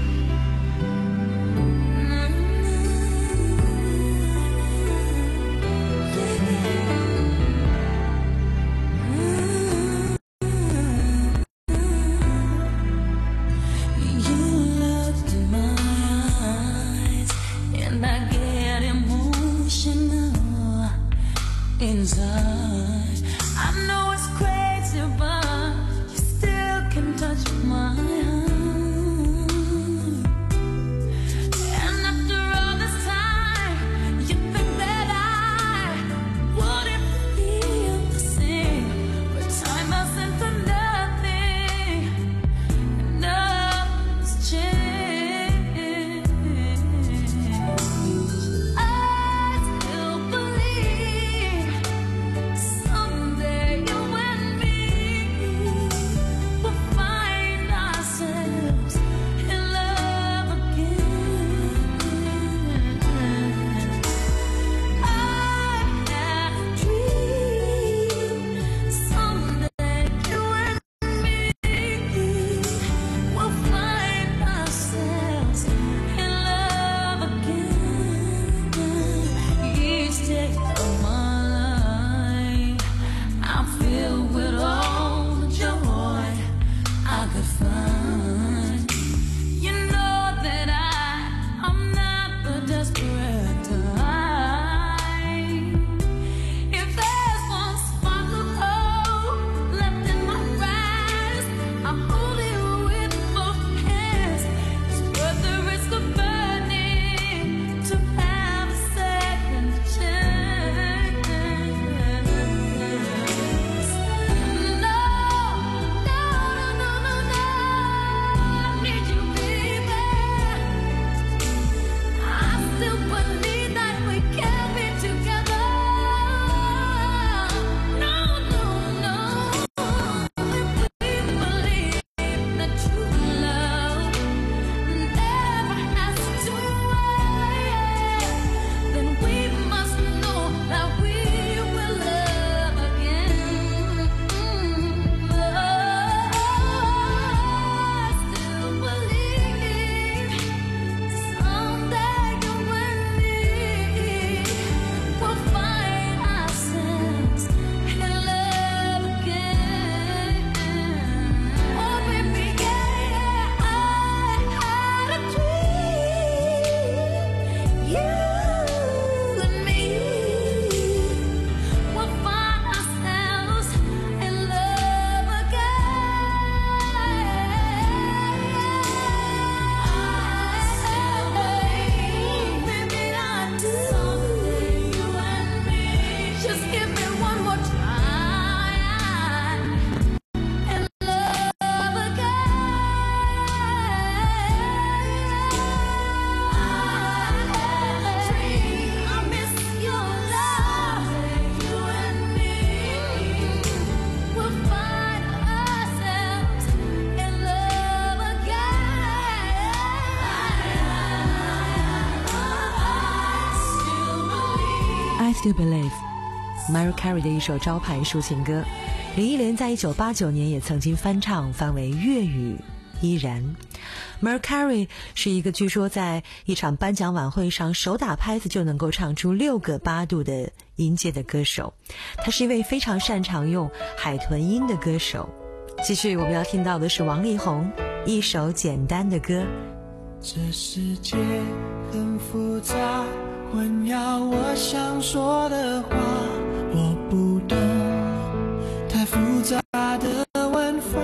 S10: Still Believe》，Mariah Carey 的一首招牌抒情歌。林忆莲在一九八九年也曾经翻唱，翻为粤语《依然》。Mariah Carey 是一个据说在一场颁奖晚会上手打拍子就能够唱出六个八度的音阶的歌手，他是一位非常擅长用海豚音的歌手。继续我们要听到的是王力宏一首简单的歌。
S3: 这世界很复杂，混淆我想说的话，我不懂太复杂的玩法，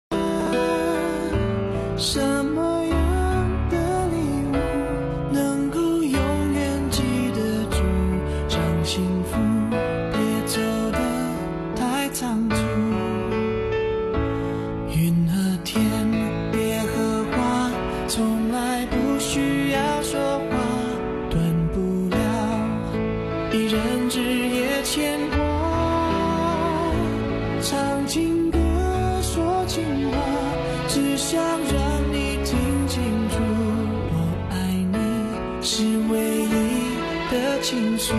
S3: 什么样的礼物能够永远记得住，让幸福别走得太仓促，云和天别和花，从来不需要说话，断不了一人日夜牵挂，唱情歌说情话，只想让你听清楚，我爱你是唯一的倾诉，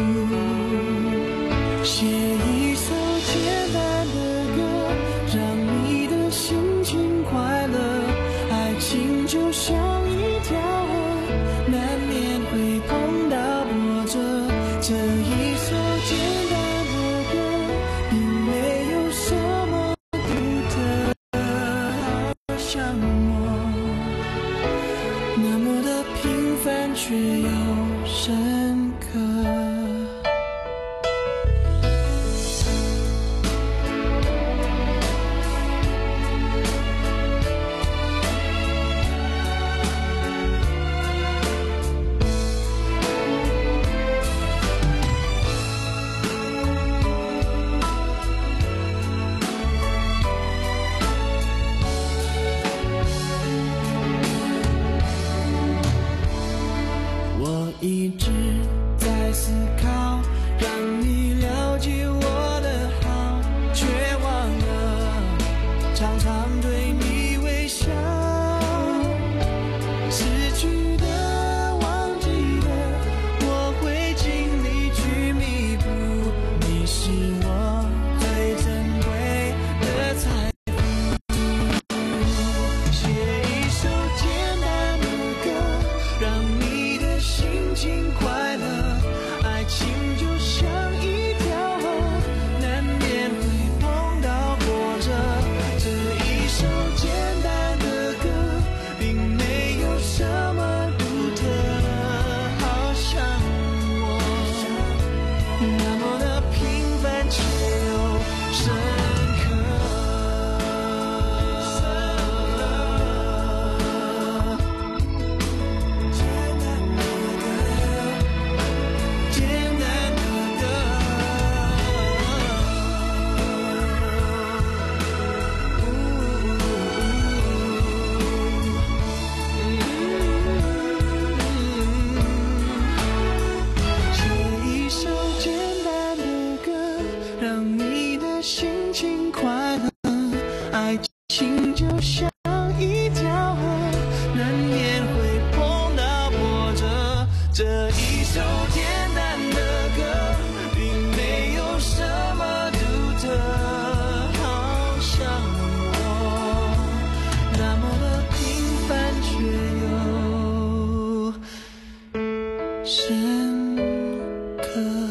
S3: 写一首简单的歌，让你的心情快乐，爱情就像一条河，难免会碰到波折，这一首简单的歌并没有什么独特，好像我那么的平凡却又深刻。我一直在思考，让你了解我的好，却忘了常常对你微笑，失去的忘记的，我会尽力去弥补，你是我最珍贵的财富，写一首简单的歌，让你的心情快乐，爱情就像一条河，难免会碰到波折，这一首简单的歌并没有什么独特，好像我那么的平凡却又深刻，简单的歌，简单的歌，写一首简单的歌，让你的心情快乐，爱情就像一条河，难免会碰到波折，这一首简单的歌并没有什么独特，好像我那么的平凡却又深刻。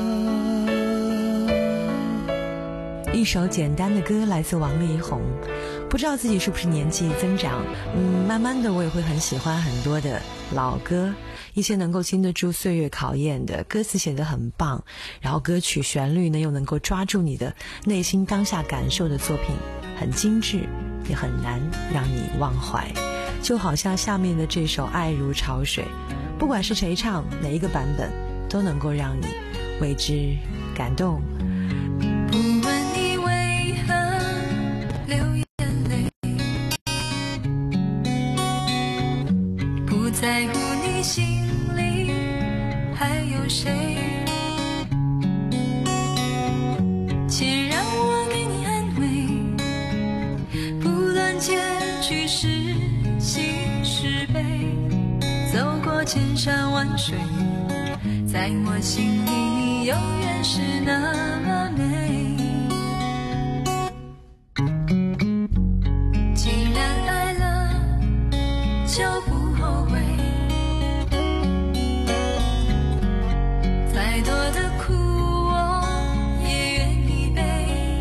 S10: 一首简单的歌来自王力宏。不知道自己是不是年纪增长，嗯，慢慢的我也会很喜欢很多的老歌，一些能够经得住岁月考验的，歌词写得很棒，然后歌曲旋律呢又能够抓住你的内心当下感受的作品，很精致，也很难让你忘怀。就好像下面的这首《爱如潮水》，不管是谁唱哪一个版本，都能够让你为之感动。
S9: 不问你为何流眼泪，不在乎你心里还有谁，请让我给你安慰，不论结局是喜是悲，走过千山万水， 在我心里永远是那么美。既然爱了就不后悔，再多的苦我也愿意背。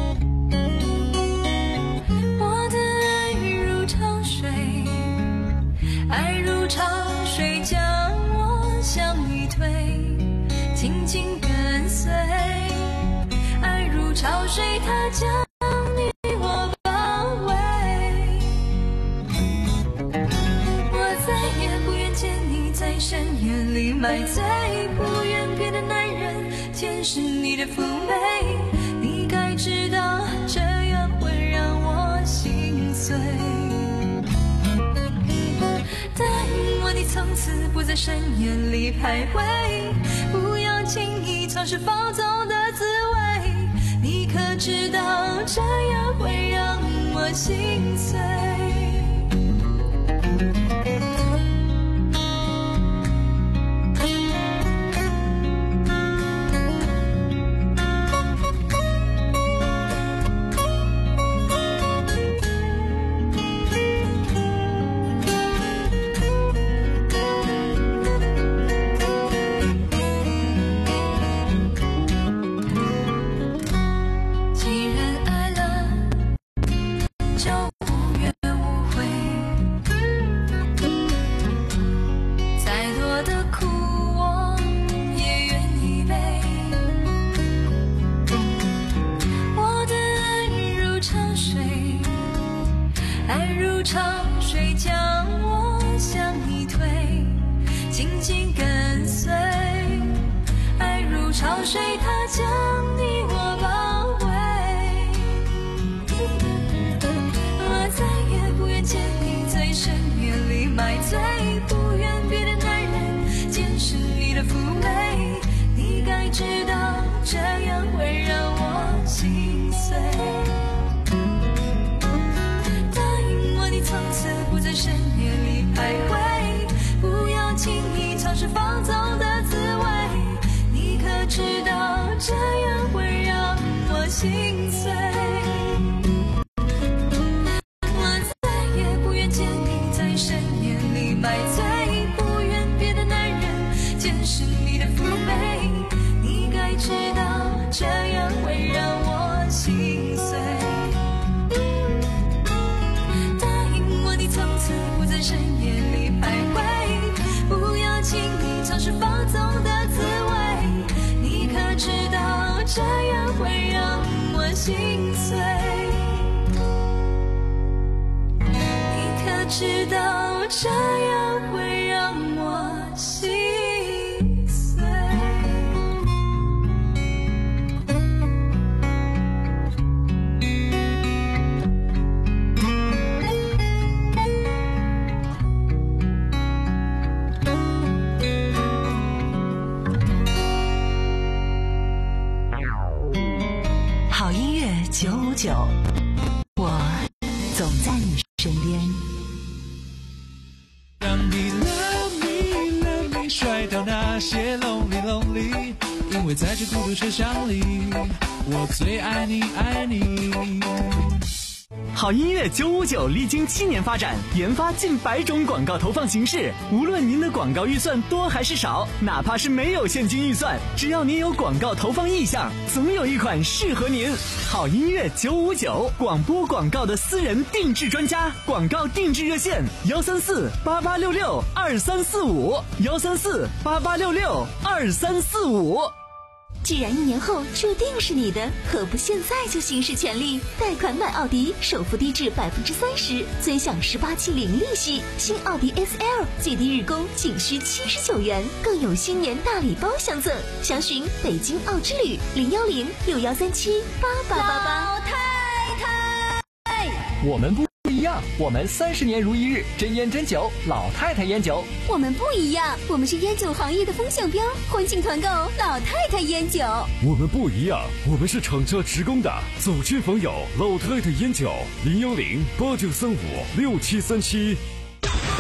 S9: 我的爱如潮水，爱如潮水将我向你推，紧紧跟随。爱如潮水，它将你我包围。我再也不愿见你在深夜里买醉，不愿别的男人见识你的妩媚。你该知道这样会让我心碎。答应我，你从此不在深夜里徘徊，不要轻易尝试放纵的滋味。你可知道这样会让我心碎。爱如潮水将我向你推，紧紧跟随。爱如潮水，它将你我包围。我再也不愿见你在深夜里买醉，不愿别的男人见识你的妩媚。你该知道这样会让我心碎。从此不在深夜里徘徊，不要轻易尝试放纵的滋味。你可知道这样会让我心碎。我再也不愿见你在深夜里买醉，不愿别的男人见识你的妩媚。你该知道这样会让我心碎。从此不在深夜里徘徊，不要轻易尝试放纵的滋味。你可知道这样会让我心碎。你可知道这样会让我心碎。
S10: 好音乐九五九，我总在你身边。
S3: 让你 love me love me 甩掉那些 lonely lonely， 因为在这孤独车厢里，我最爱你爱你。
S4: 好音乐九五九历经七年发展，研发近百种广告投放形式。无论您的广告预算多还是少，哪怕是没有现金预算，只要您有广告投放意向，总有一款适合您。好音乐九五九，广播广告的私人定制专家，广告定制热线：幺三四八八六六二三四五，幺三四八八六六二三四五。
S6: 既然一年后注定是你的，何不现在就行使权利？贷款买奥迪，首付低至百分之三十，尊享十八期零利息。新奥迪 S L 最低日供仅需七十九元，更有新年大礼包相赠。详询北京奥之旅零幺零六幺三七八八八八。
S17: 老太太，我们不一样，我们三十年如一日，真烟真酒，老太太烟酒。
S6: 我们不一样，我们是烟酒行业的风向标，欢庆团购老太太烟酒。
S7: 我们不一样，我们是厂家职工的，走亲访友，老太太烟酒，零幺零八九三五六七三七。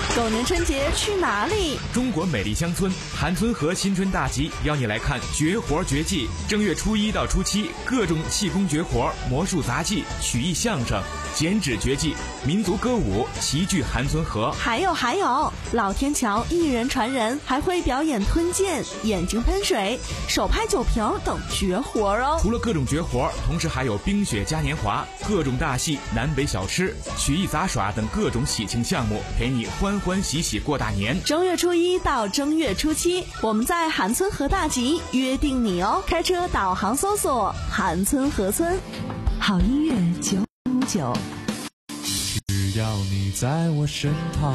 S1: 狗年春节去哪里？
S11: 中国美丽乡村韩村河新春大集邀你来看绝活绝技。正月初一到初七，各种气功绝活、魔术杂技、曲艺相声、剪纸绝技、民族歌舞齐聚韩村河。
S1: 还有还有，老天桥一人传人，还会表演吞剑、眼睛喷水、手拍酒瓶等绝活哦。
S11: 除了各种绝活，同时还有冰雪嘉年华、各种大戏、南北小吃、曲艺杂耍等各种喜庆项目，陪你欢欢喜喜过大年。
S1: 正月初一到正月初七，我们在韩村河大集约定你哦。开车导航搜索韩村河村。
S10: 好音乐九五九，
S3: 只要你在我身旁。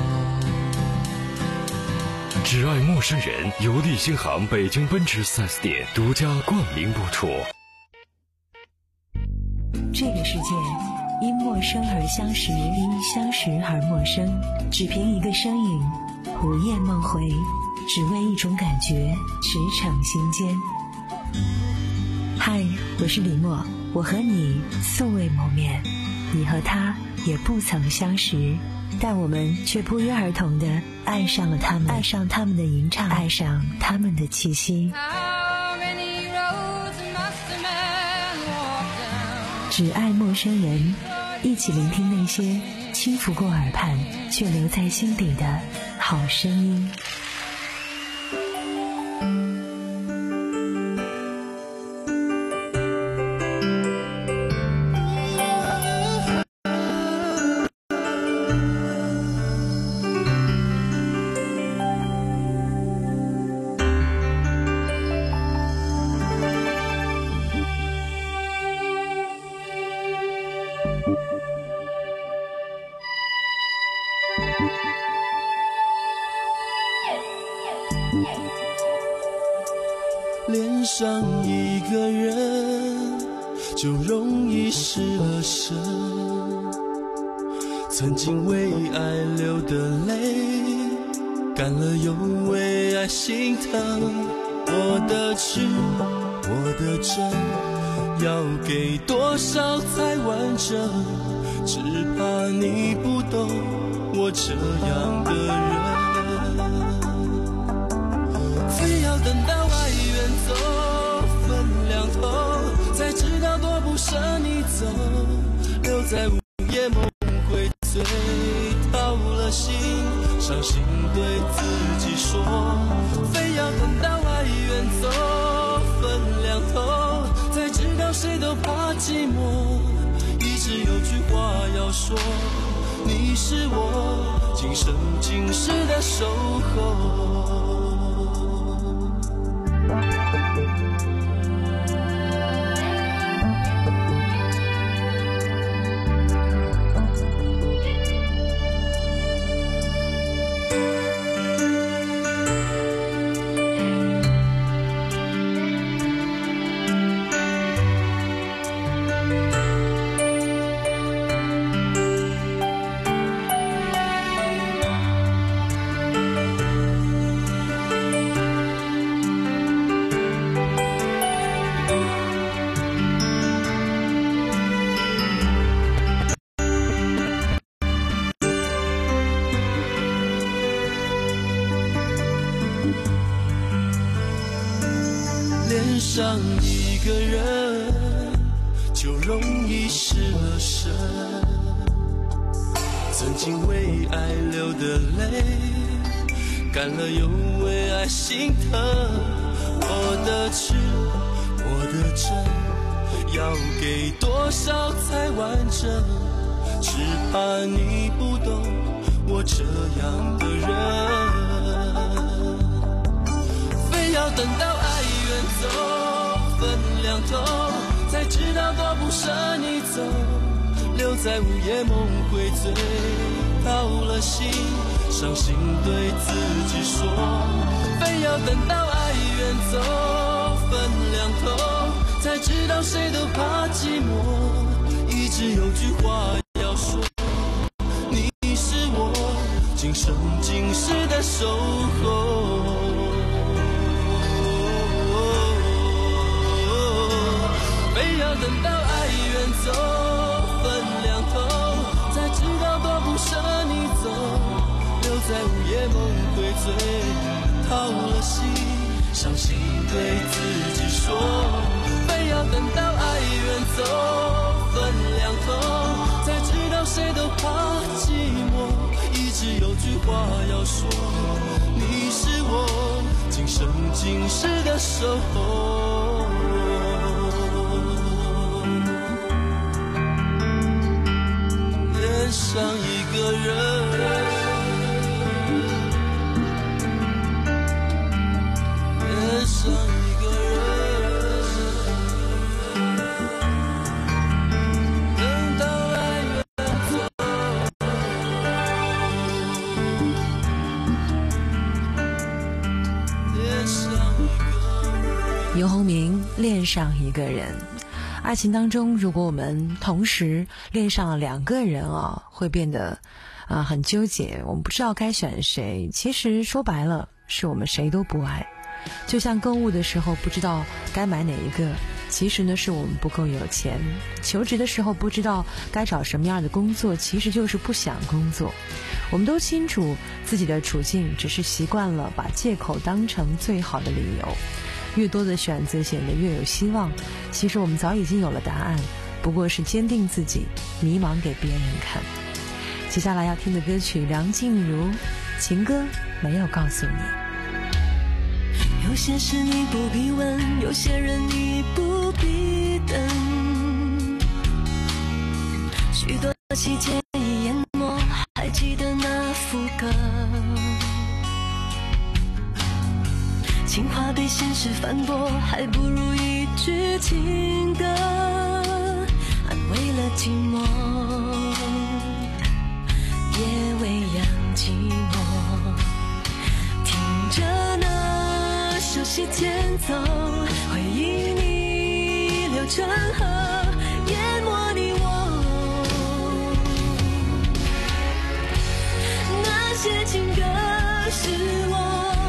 S7: 只爱陌生人，由利星行北京奔驰 四 S 店独家冠名播出。
S10: 这个世界因陌生而相识，因相识而陌生，只凭一个身影，午夜梦回，只为一种感觉，驰骋心间。嗨，我是李默，我和你素未谋面，你和他也不曾相识，但我们却不约而同地爱上了他们，爱上他们的吟唱，爱上他们的气息。只爱陌生人，一起聆听那些轻拂过耳畔却留在心底的好声音。
S3: 恋上一个人就容易失了神，曾经为爱流的泪干了又为爱心疼，我的痴我的真要给多少才完整，只怕你不懂我这样的人，非要等到爱远走分两头，才知道多不舍你走，留在午夜梦回醉，掏了心伤心对自己说，非要等到爱远走分两头，才知道谁都怕寂寞，一直有句话要说，你是我今生今世的守候。恋上一个人就容易失了神，曾经为爱流的泪干了又为爱心疼，我的痴我的真要给多少才完整，只怕你不懂我这样的人，非要等到爱远走分两头，才知道多不舍你走，留在午夜梦回醉，掏了心伤心对自己说，非要等到爱远走分两头，才知道谁都怕寂寞，一直有句话要说，你是我今生今世的守候。非要等到爱远走分两头，才知道多不舍你走，留在要说，你是我今生今世的守候。恋上一个人，恋上一个人，等到爱远走。恋上一个人。
S18: 游鸿明恋上一个人。爱情当中，如果我们同时恋上了两个人啊，会变得啊、呃、很纠结，我们不知道该选谁。其实说白了，是我们谁都不爱。就像购物的时候不知道该买哪一个，其实呢是我们不够有钱。求职的时候不知道该找什么样的工作，其实就是不想工作。我们都清楚自己的处境，只是习惯了把借口当成最好的理由。越多的选择显得越有希望，其实我们早已经有了答案，不过是坚定自己，迷茫给别人看。接下来要听的歌曲，梁静茹，情歌没有告诉你。
S9: 有些事你不必问，有些人你不必等，许多细节已淹没，还记得那副歌，情话被现实反驳，还不如一句情歌安慰了寂寞，夜未央寂寞，听着那熟悉前奏，回忆你流成河，淹没你我。那些情歌是我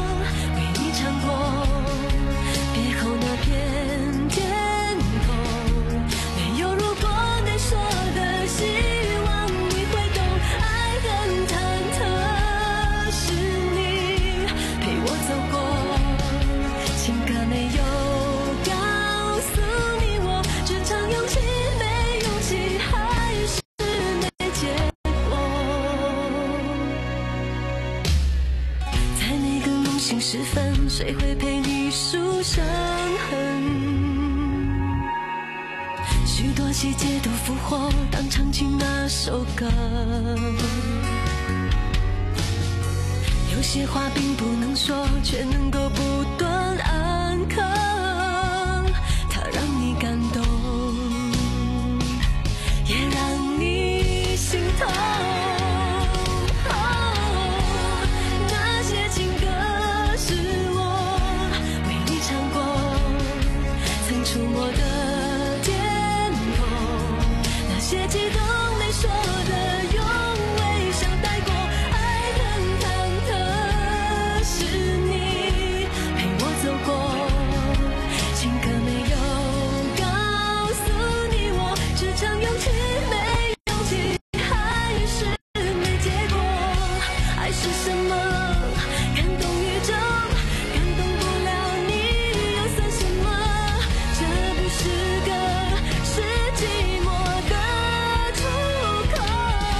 S9: 时分，谁会陪你数伤痕？许多细节都复活，当唱起那首歌。有些话并不能说，却能够不断安可，它让你感动，也让你心痛。触摸的天空，那些激动没说的，用微笑带过。爱很忐忑，是你陪我走过，情歌没有告诉你我，只唱勇气没勇气，还是没结果。爱是什么？感动宇宙，感动不了你，又算什么？这不是个是寂寞的出口，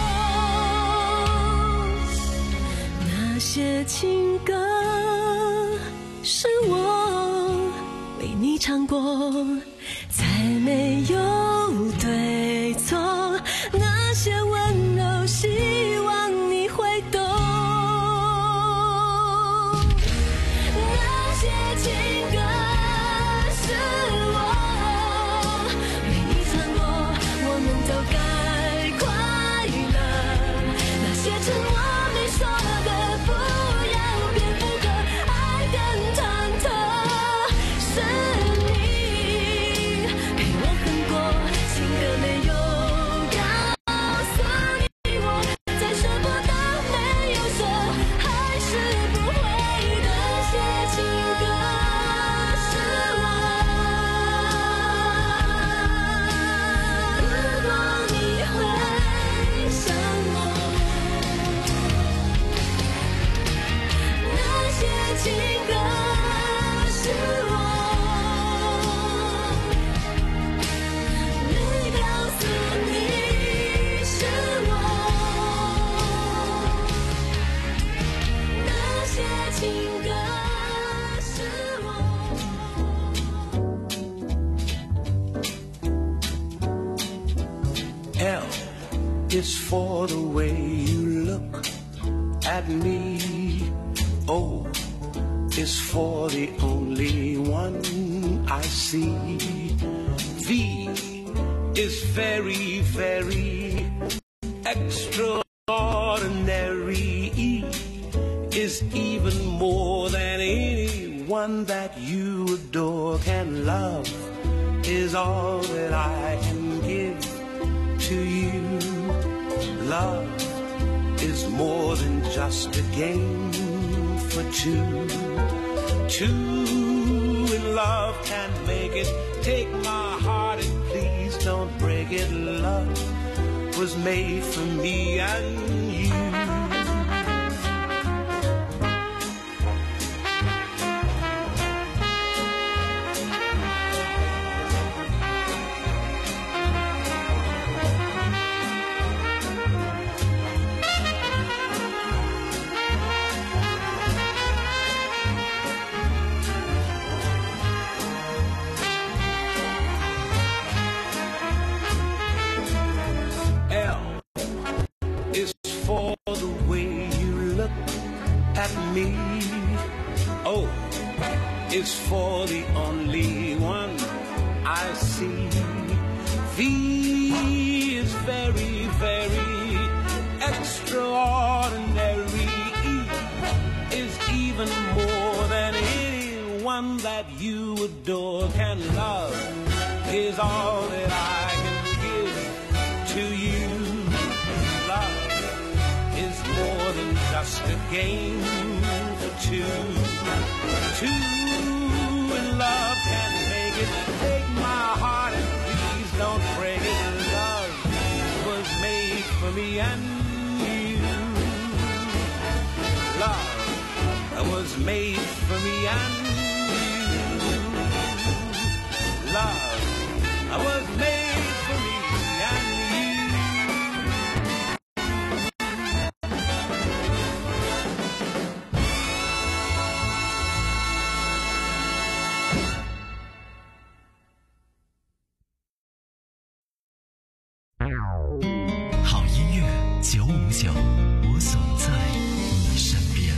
S9: 那些情歌是我为你唱过，才没有对错，那些温柔希望你会懂，那些情歌是我为你唱过，我们都该快乐，那些承诺没说的，不要变复合，爱很忐忑，是你陪我恨过，
S12: is for the way you look at me. O is for the only one I see. V is very, very extraordinary. E is even more than anyone that you adore can love, is all that I can give to you. Love is more than just a game for two. Two in love can make it. Take my heart and please don't break it. Love was made for me and you. Is for the only one I see. V is very, very extraordinary. E is even more than anyone that you adore can love, is all that I can give to you. Love is more than just a game for two. Two love can make it. Take my heart and please don't break it. Love was made for me and you. Love was made for me and you. Love was made for me and you.
S2: 好音乐九五九，我总在你身边。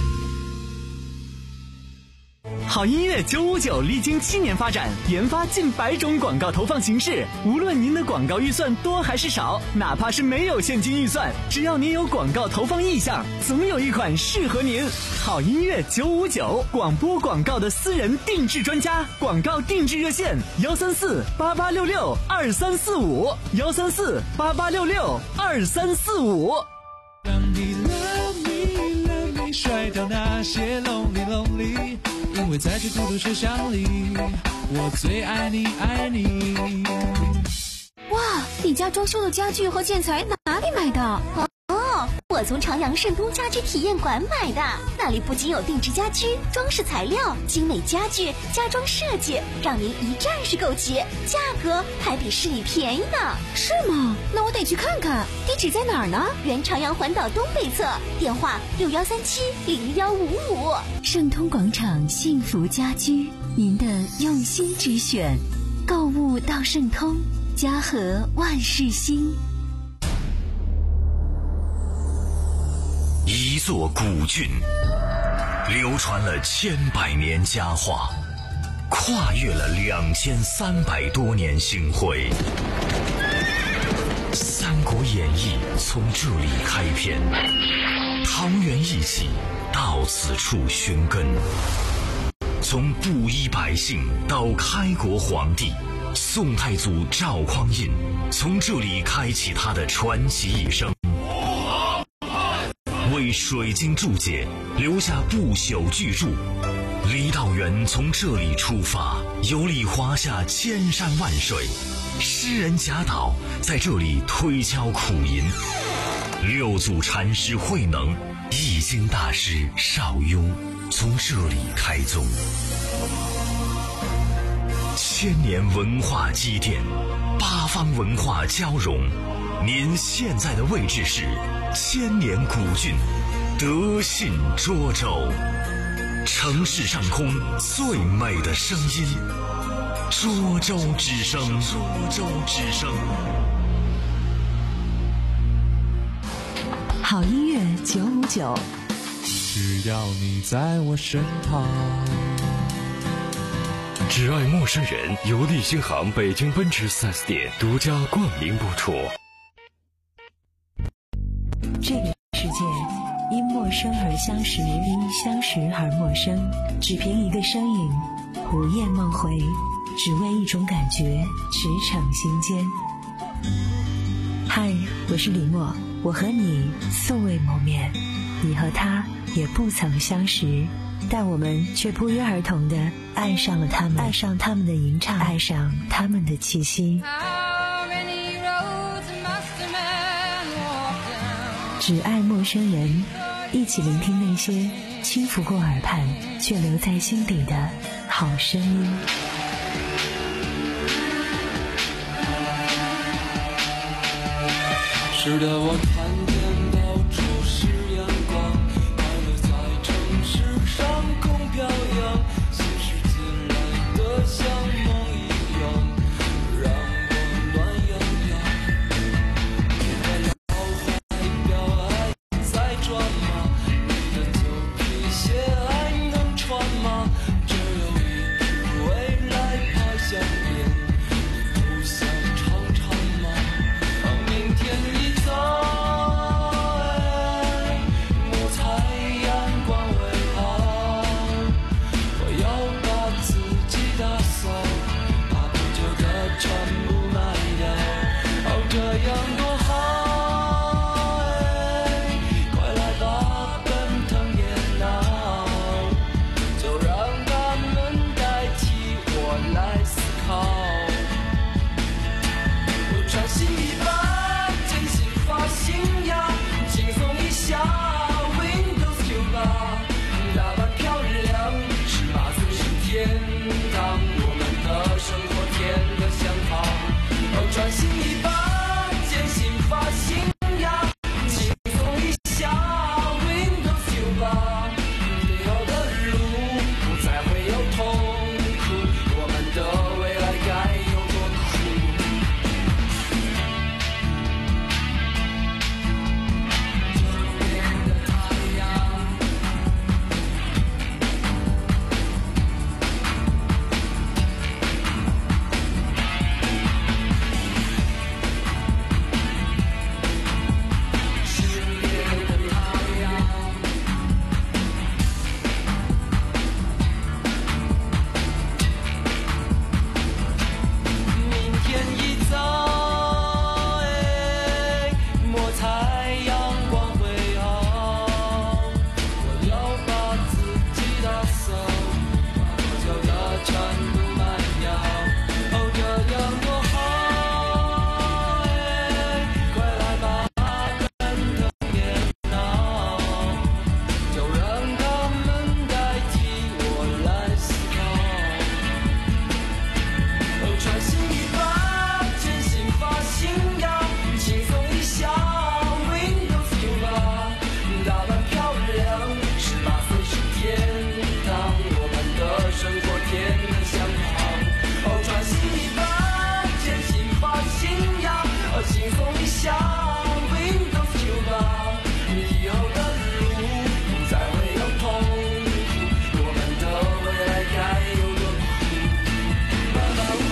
S4: 好音乐九五九历经七年发展，研发近百种广告投放形式。无论您的广告预算多还是少，哪怕是没有现金预算，只要您有广告投放意向，总有一款适合您。好音乐九五九，广播广告的私人定制专家，广告定制热线：幺三四八八六六二三四五，幺三四八八六六二三四五。
S3: 让你 love me love me 甩掉那些 lonely lonely， 因为在这孤独车厢里，我最爱你爱你。
S6: 哇，你家装修的家具和建材哪里买的？哦，我从长阳盛东家居体验馆买的，那里不仅有定制家居、装饰材料、精美家具、家装设计，让您一站式购齐，价格还比市里便宜呢。是吗？那我得去看看。地址在哪儿呢？原长阳环岛东北侧，电话六幺三七零幺五五。
S9: 盛通广场幸福家居，您的用心之选，购物到盛通，家和万事兴。
S2: 一座古郡，流传了千百年佳话，跨越了两千三百多年星辉。《三国演义》从这里开篇，桃园一起到此处寻根。从布衣百姓到开国皇帝，宋太祖赵匡胤从这里开启他的传奇一生。为水晶注解留下不朽巨著，李道元从这里出发，游历华夏千山万水，诗人贾岛在这里推敲苦吟，六祖禅师慧能、易经大师邵雍从这里开宗。千年文化积淀，八方文化交融，您现在的位置是千年古郡德信涿州，城市上空最美的声音，涿州之声。涿州之声。
S10: 好音乐九五九，
S3: 只要你在我身旁。
S7: 只爱陌生人由立新行北京奔驰 四 S 店独家冠名播出。
S10: 这个世界因陌生而相识，因相识而陌生，只凭一个声音，午夜梦回，只为一种感觉，驰骋心间。嗨，我是李默，我和你素未谋面，你和他也不曾相识，但我们却不约而同地爱上了他们，爱上他们的吟唱，爱上他们的气息。只爱陌生人，一起聆听那些轻拂过耳畔却留在心底的好声音。
S3: 是的，我看见到处是阳光，快乐在城市上空飘扬，新世界来的像梦一样，让我暖洋洋。你的老怀表还在转吗？你的旧皮鞋还能穿吗？只有一句未来怕相恋，你不想尝尝吗？当明天一早，莫猜阳光为好，我要把自己打扫，把不久的全部卖掉。哦，这样多好，快来吧，奔腾也闹，就让他们代替我来思考。我穿新衣吧，真心发新呀，轻松一下 Windows 九吧，打扮漂亮，十八岁是天堂，我们的生活甜得像糖。哦，穿新衣吧，真心发新呀，轻松一下 Windows 九吧，以后的路不再会有痛苦，我们的未来该有多酷。明天一早，哎，莫猜阳光会好，我要把自己打扫，把多久的全部卖掉。哦，这样多好，哎，快来吧，奔腾也闹，就让他们代替我来思考。哦，穿新衣吧，真心发新呀，轻松一下 Windows 九吧，打扮漂亮，十八岁是天堂，我们的生活甜得像糖。哦，穿新衣吧，真心发新呀，哦，轻松一下 Windows 九吧，以后的路不再会有痛苦，我们的未来该有多酷。爸爸呜。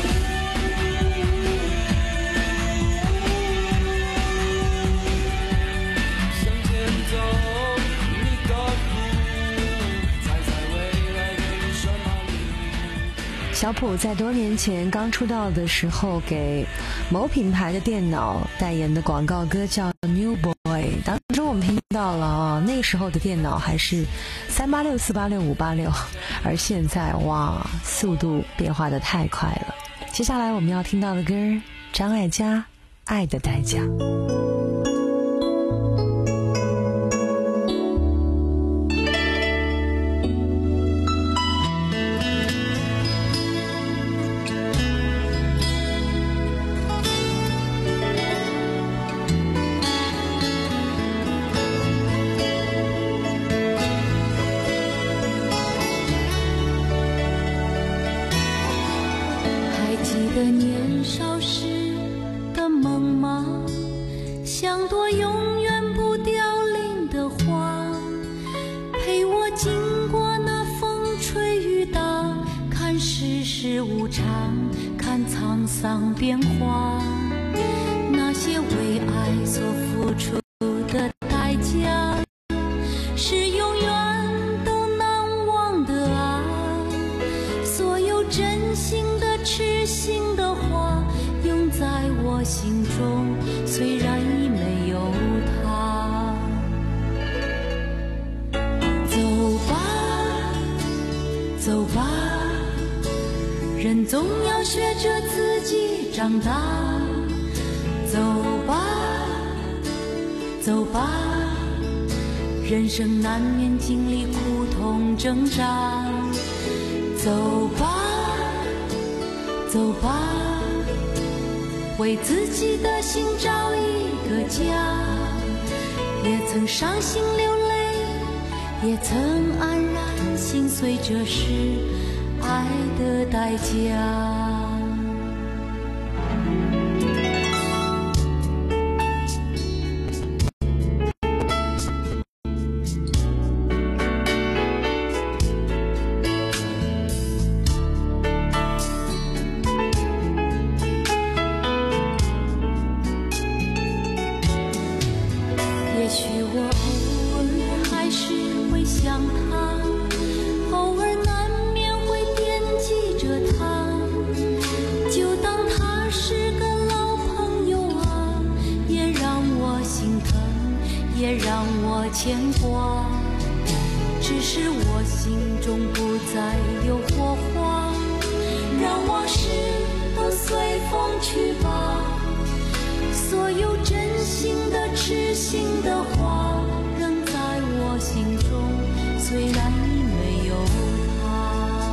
S3: 向前走，你的路，踩在未来的山马里。
S18: 小普在多年前刚出道的时候，给某品牌的电脑代言的广告歌叫 New Boy， 当中我们听到了啊，那时候的电脑还是三八六、四八六、五八六，而现在哇，速度变化的太快了。接下来我们要听到的歌，张艾嘉《爱的代价》。
S9: 还记得年少时的梦吗？像朵永远不凋零变化，那些为爱所付出的代价是永远都难忘的啊！所有真心的痴心的话永在我心中，虽然已没有他。走吧走吧，人总要学着自己长大。走吧走吧，人生难免经历苦痛挣扎。走吧走吧，为自己的心找一个家。也曾伤心流泪，也曾安然心碎，这是爱的代价。也许我偶尔还是会想他，偶尔难免会惦记着他，就当他是个老朋友啊，也让我心疼，也让我牵挂。只是我心中不再有火花，让往事都随风去吧。所有真心的痴心的话仍在我心中，虽然已没有他。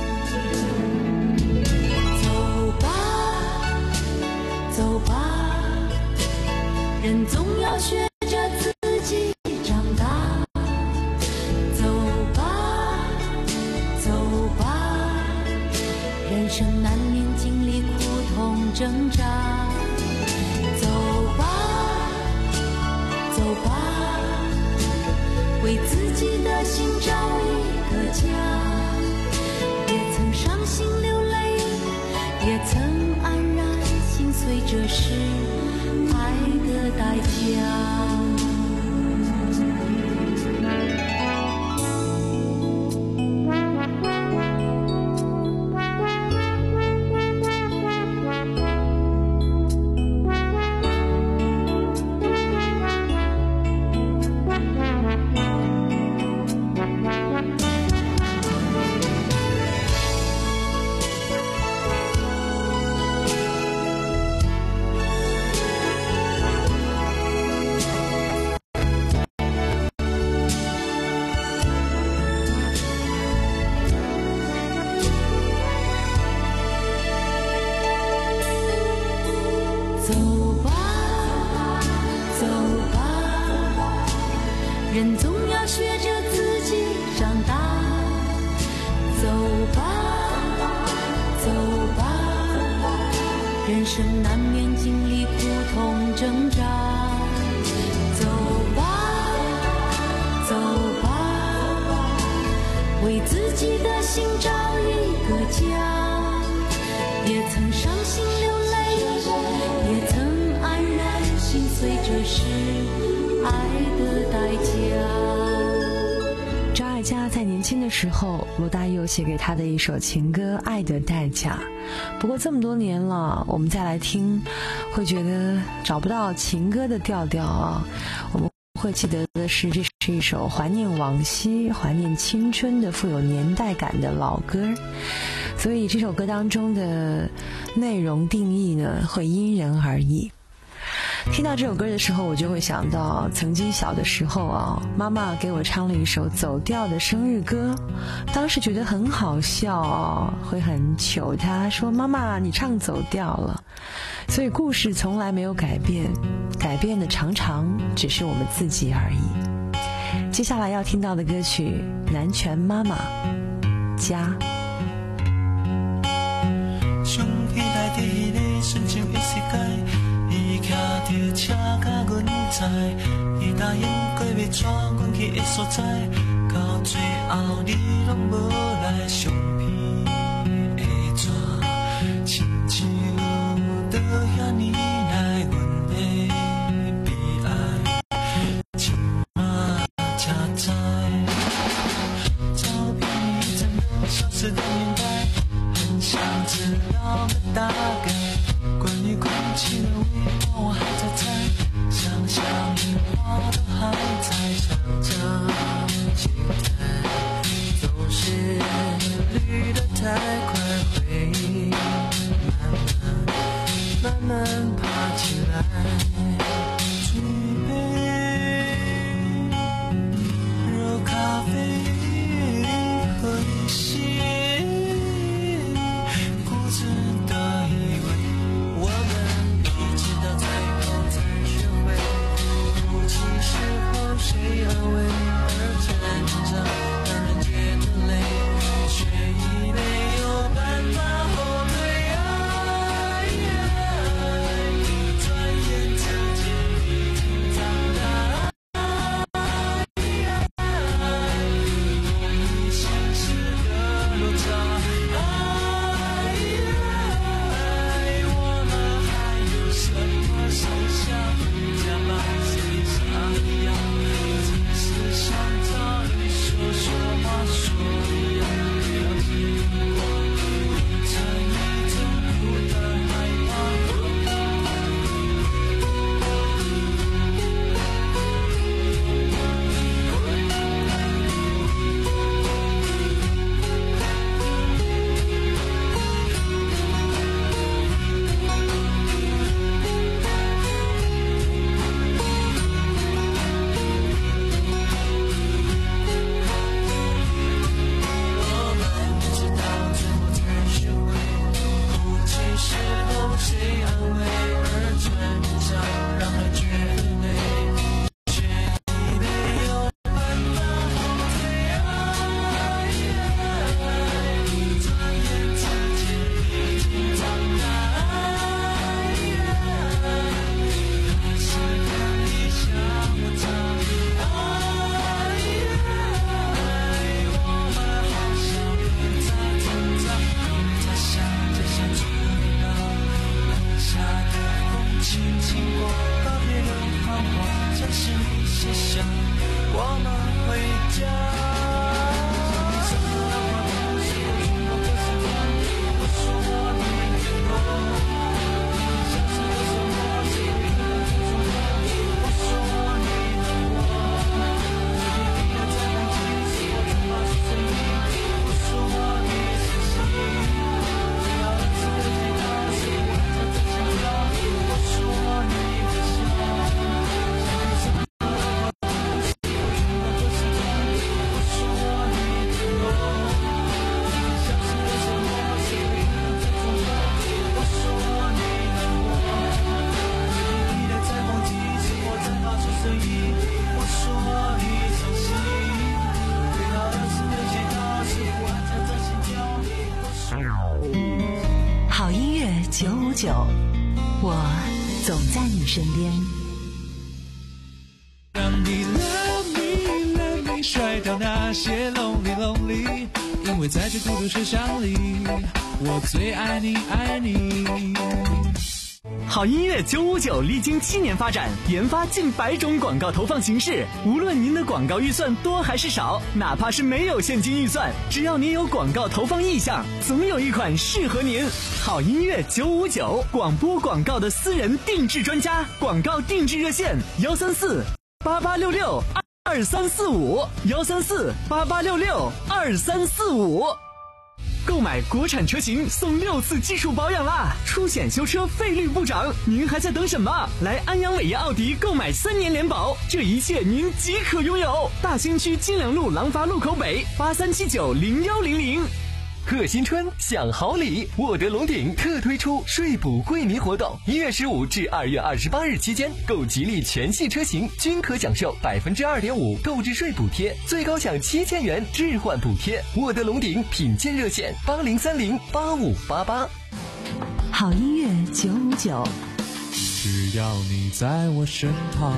S9: 走吧走吧，人总要学着自己长大。走吧走吧，人生难免经历苦痛挣扎。走吧，为自己的心找一个家。也曾伤心流泪，也曾安然心碎，这是爱的代价。走吧走吧，人总要学着自己长大。走吧走吧，人生难免经历苦痛挣扎。走吧走吧，为自己的心找一个家。也曾伤心流泪，也曾安然心碎，这是爱的代价。
S18: 张艾嘉在年轻的时候，罗大佑写给他的一首情歌《爱的代价》。不过这么多年了，我们再来听，会觉得找不到情歌的调调啊。我们会记得的是，这是一首怀念往昔、怀念青春的富有年代感的老歌。所以这首歌当中的内容定义呢，会因人而异。听到这首歌的时候，我就会想到曾经小的时候啊，妈妈给我唱了一首走调的生日歌，当时觉得很好笑啊，会很糗她说妈妈你唱走调了。所以故事从来没有改变，改变的常常只是我们自己而已。接下来要听到的歌曲，南拳妈妈家。
S3: 想起来伫迄个纯情的世界，伊骑着车甲阮知，伊答应过要带阮去的所在，到最后你拢无来相片的纸，亲像你来阮的悲哀，今嘛才知，照片已在那消失的年代，很想知道个大概。关于空气的味道，我还在猜，想象樱花都还在，想着期待，总是绿得太快，回忆慢慢慢慢爬起来，举杯热咖啡喝一些，固执的以为我们一直到最后才学会，哭泣时候谁安慰，而成长让人觉得累，却已没有办法后退啊。转眼之间已经长大，与现实的落差，我们还有什么剩下？加把剩下一样，只是想找你说说话，说一样，了解我，变成一种孤单害怕。我们一直到最后才学会，哭泣时候谁安慰，而成长让人觉得累，却已没有办法后退啊。转眼之间已经长大，还是可以像我这我们好像更在挣扎，在想着想着那冷下的风轻轻过，告别的繁华，像是你写下我们回家。像你说的话都是我拥抱的时光，我说我你我，像是的什么是你的最重要，我说我你我，别逼得再忘记是我怎么说声音，我说我你是谁，最好的是的吉他是我还在这想要，我说我你的笑，像你说的话都是我拥抱的时光，我说我你我，像是的什么是你的最重要，我说我你我，别逼得再忘记是我在发出声音，我说我你相信，最好的是的吉他是我还在这心跳，我说。
S10: 好音乐九五九，我总在你身边。
S3: 让你 love me love me 甩掉那些 lonely lonely， 因为在这孤独世上里，我最爱你爱你。
S4: 好音乐九五九历经七年发展，研发近百种广告投放形式。无论您的广告预算多还是少，哪怕是没有现金预算，只要您有广告投放意向，总有一款适合您。好音乐九五九，广播广告的私人定制专家，广告定制热线幺三四八八六六二三四五幺三四八八六六二三四五。购买国产车型送六次技术保养啦！出险修车费率不涨，您还在等什么？来安阳伟业奥迪购买三年联保，这一切您即可拥有。大兴区金良路廊坊路口北八三七九零幺零零。
S17: 贺新春享好礼，沃德龙鼎特推出税补惠民活动，一月十五至二月二十八日期间，购吉利全系车型均可享受百分之二点五购置税补贴，最高享七千元置换补贴。沃德龙鼎品鉴热线八零三零八五八八。
S10: 好音乐九五九，
S3: 只要你在我身旁。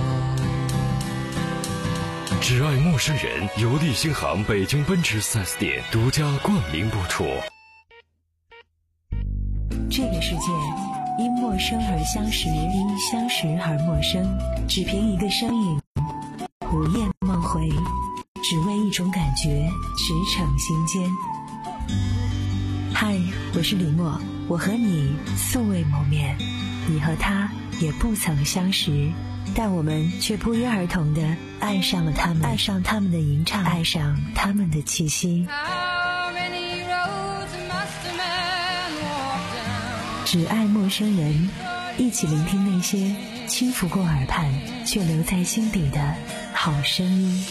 S7: 只爱陌生人，由利星行北京奔驰 四 S 店独家冠名播出。
S10: 这个世界因陌生而相识，因相识而陌生，只凭一个身影，午夜梦回，只为一种感觉驰骋心间。嗨，我是李默，我和你素未谋面，你和他也不曾相识，但我们却不约而同地爱上了他们，爱上他们的吟唱，爱上他们的气息。只爱陌生人，一起聆听那些轻拂过耳畔却留在心底的好声音。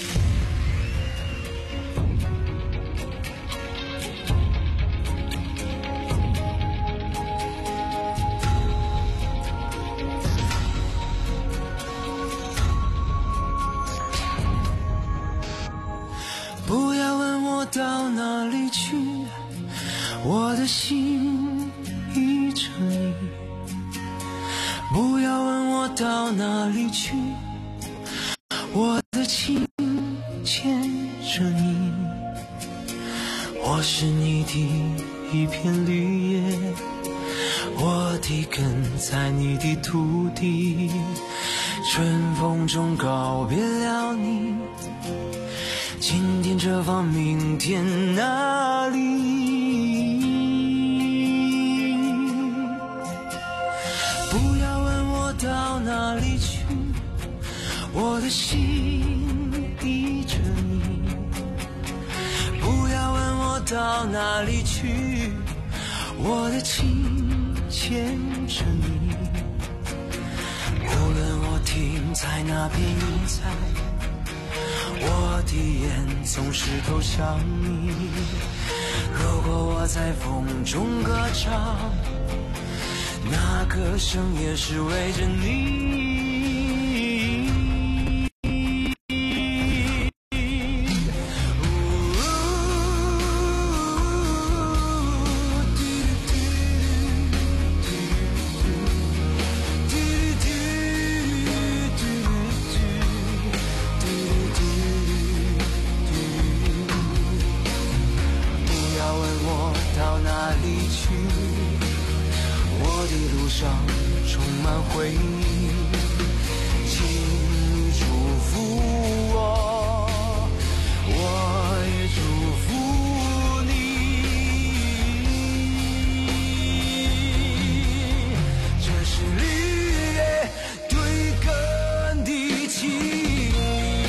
S3: 不要问我到哪里去，我的心依着你。不要问我到哪里去，我的情牵着你。我是你的一片绿叶，我的根在你的土地。春风中告别了你，今天这方，明天那里？不要问我到哪里去，我的心依着你。不要问我到哪里去，我的情牵着你。无论我停在哪片云彩，我的眼总是投向你。如果我在风中歌唱，那歌声也是为着你。充满回忆，请你祝福我，我也祝福你。这是绿叶对根的情谊。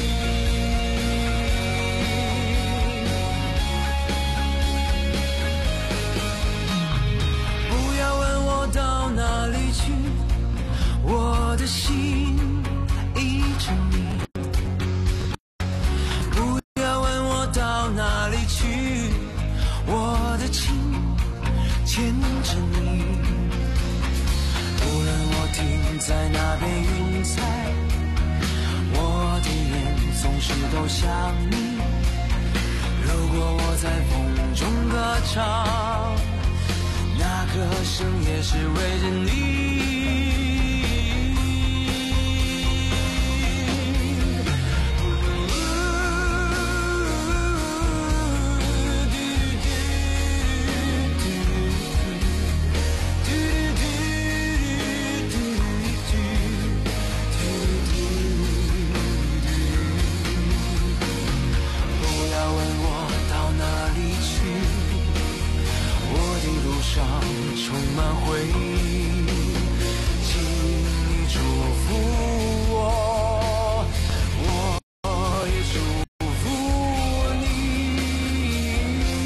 S3: 不要问我到哪里去，我的心依着你。不要问我到哪里去，我的情牵着你。无论我停在哪边云彩，我的眼总是都向你。如果我在风中歌唱，那歌声也是为着你。充满回忆，请你祝福我，我也祝福你。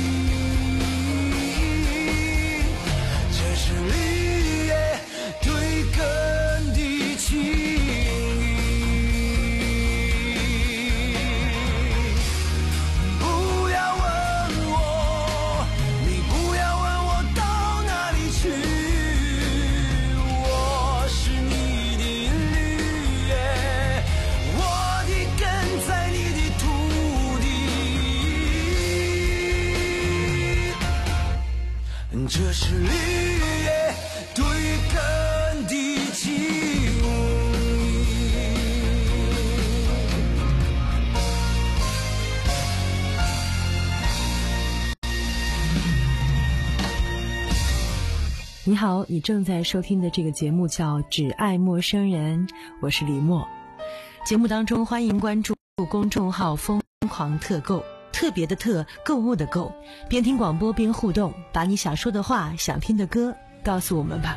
S3: 这是绿叶对根的情谊。不要问我，你不要问我到哪里去，我是你的绿叶，我的根在你的土地。这是绿叶对根的情谊。
S18: 你好，你正在收听的这个节目叫《只爱陌生人》，我是李默。节目当中欢迎关注公众号疯狂特购，特别的特，购物的购，边听广播边互动，把你想说的话、想听的歌告诉我们吧。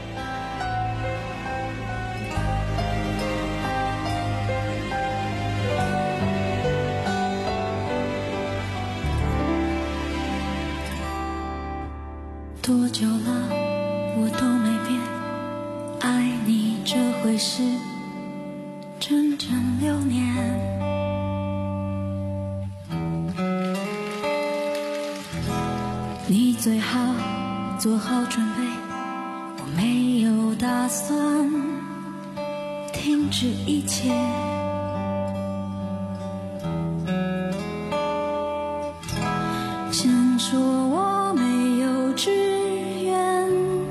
S9: 多久了我都没变，爱你这回事整整六年。你最好做好准备，我没有打算停止一切。先说我没有志愿，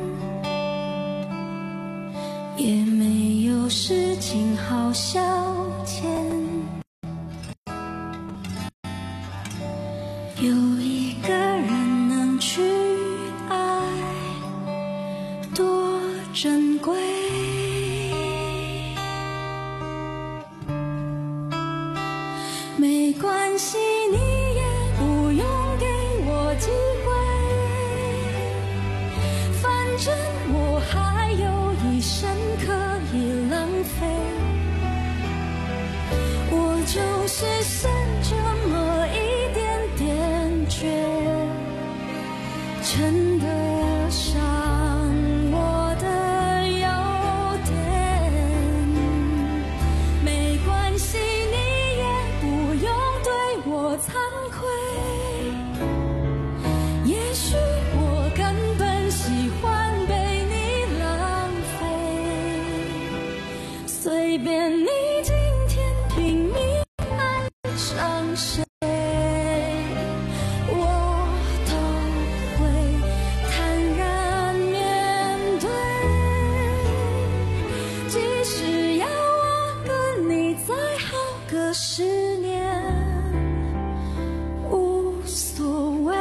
S9: 也没有事情好消遣，有一个人能去爱，多珍贵。没关系，你也不用给我机会，反正我还有一生可以浪费。我就是剩这么一点点倔，称得上我的优点。没关系，你也不用对我惭愧，也许我根本喜欢被你浪费。随便你今天拼命爱上谁，我都会坦然面对。即使要我跟你再好个十年，无所谓。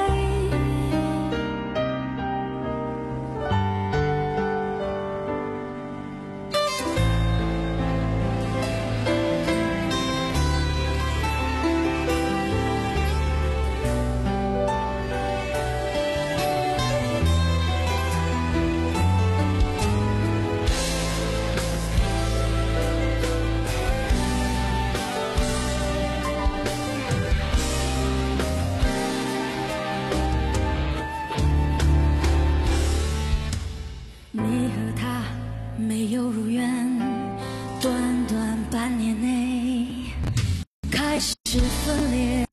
S9: 你和他没有如愿，短短半年内开始分裂。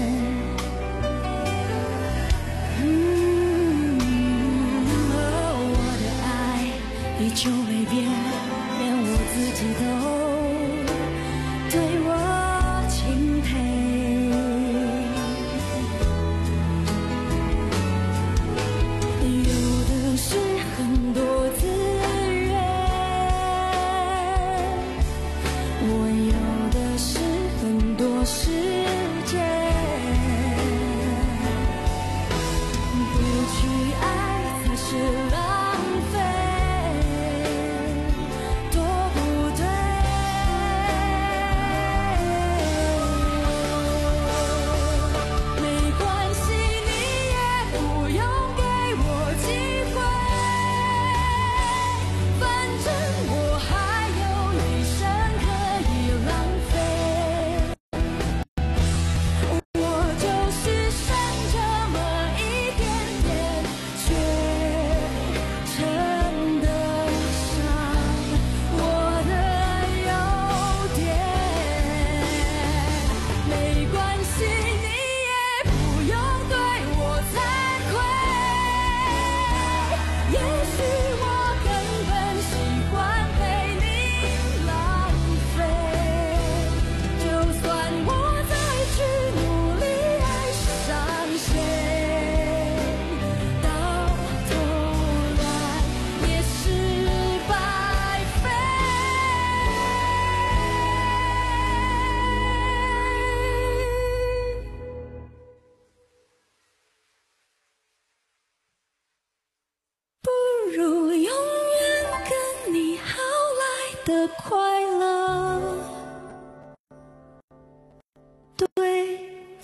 S9: 嗯，哦，我的爱依旧没变，连我自己都对我钦佩。有的是很多资源，我有的是很多时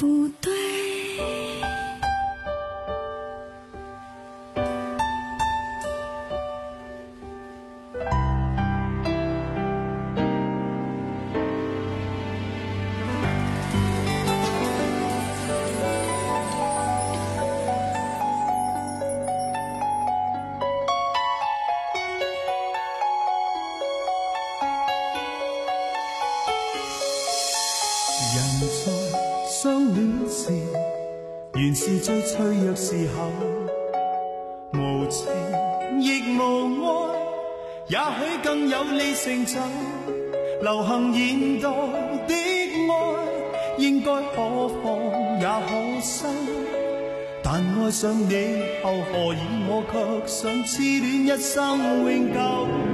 S9: 不对。
S3: 人在相戀時，原是最脆弱時候，無情亦無愛，也許更有利成就。流行現代的愛，應該可放也可收，但愛上你後，何以我卻想痴戀一生永久？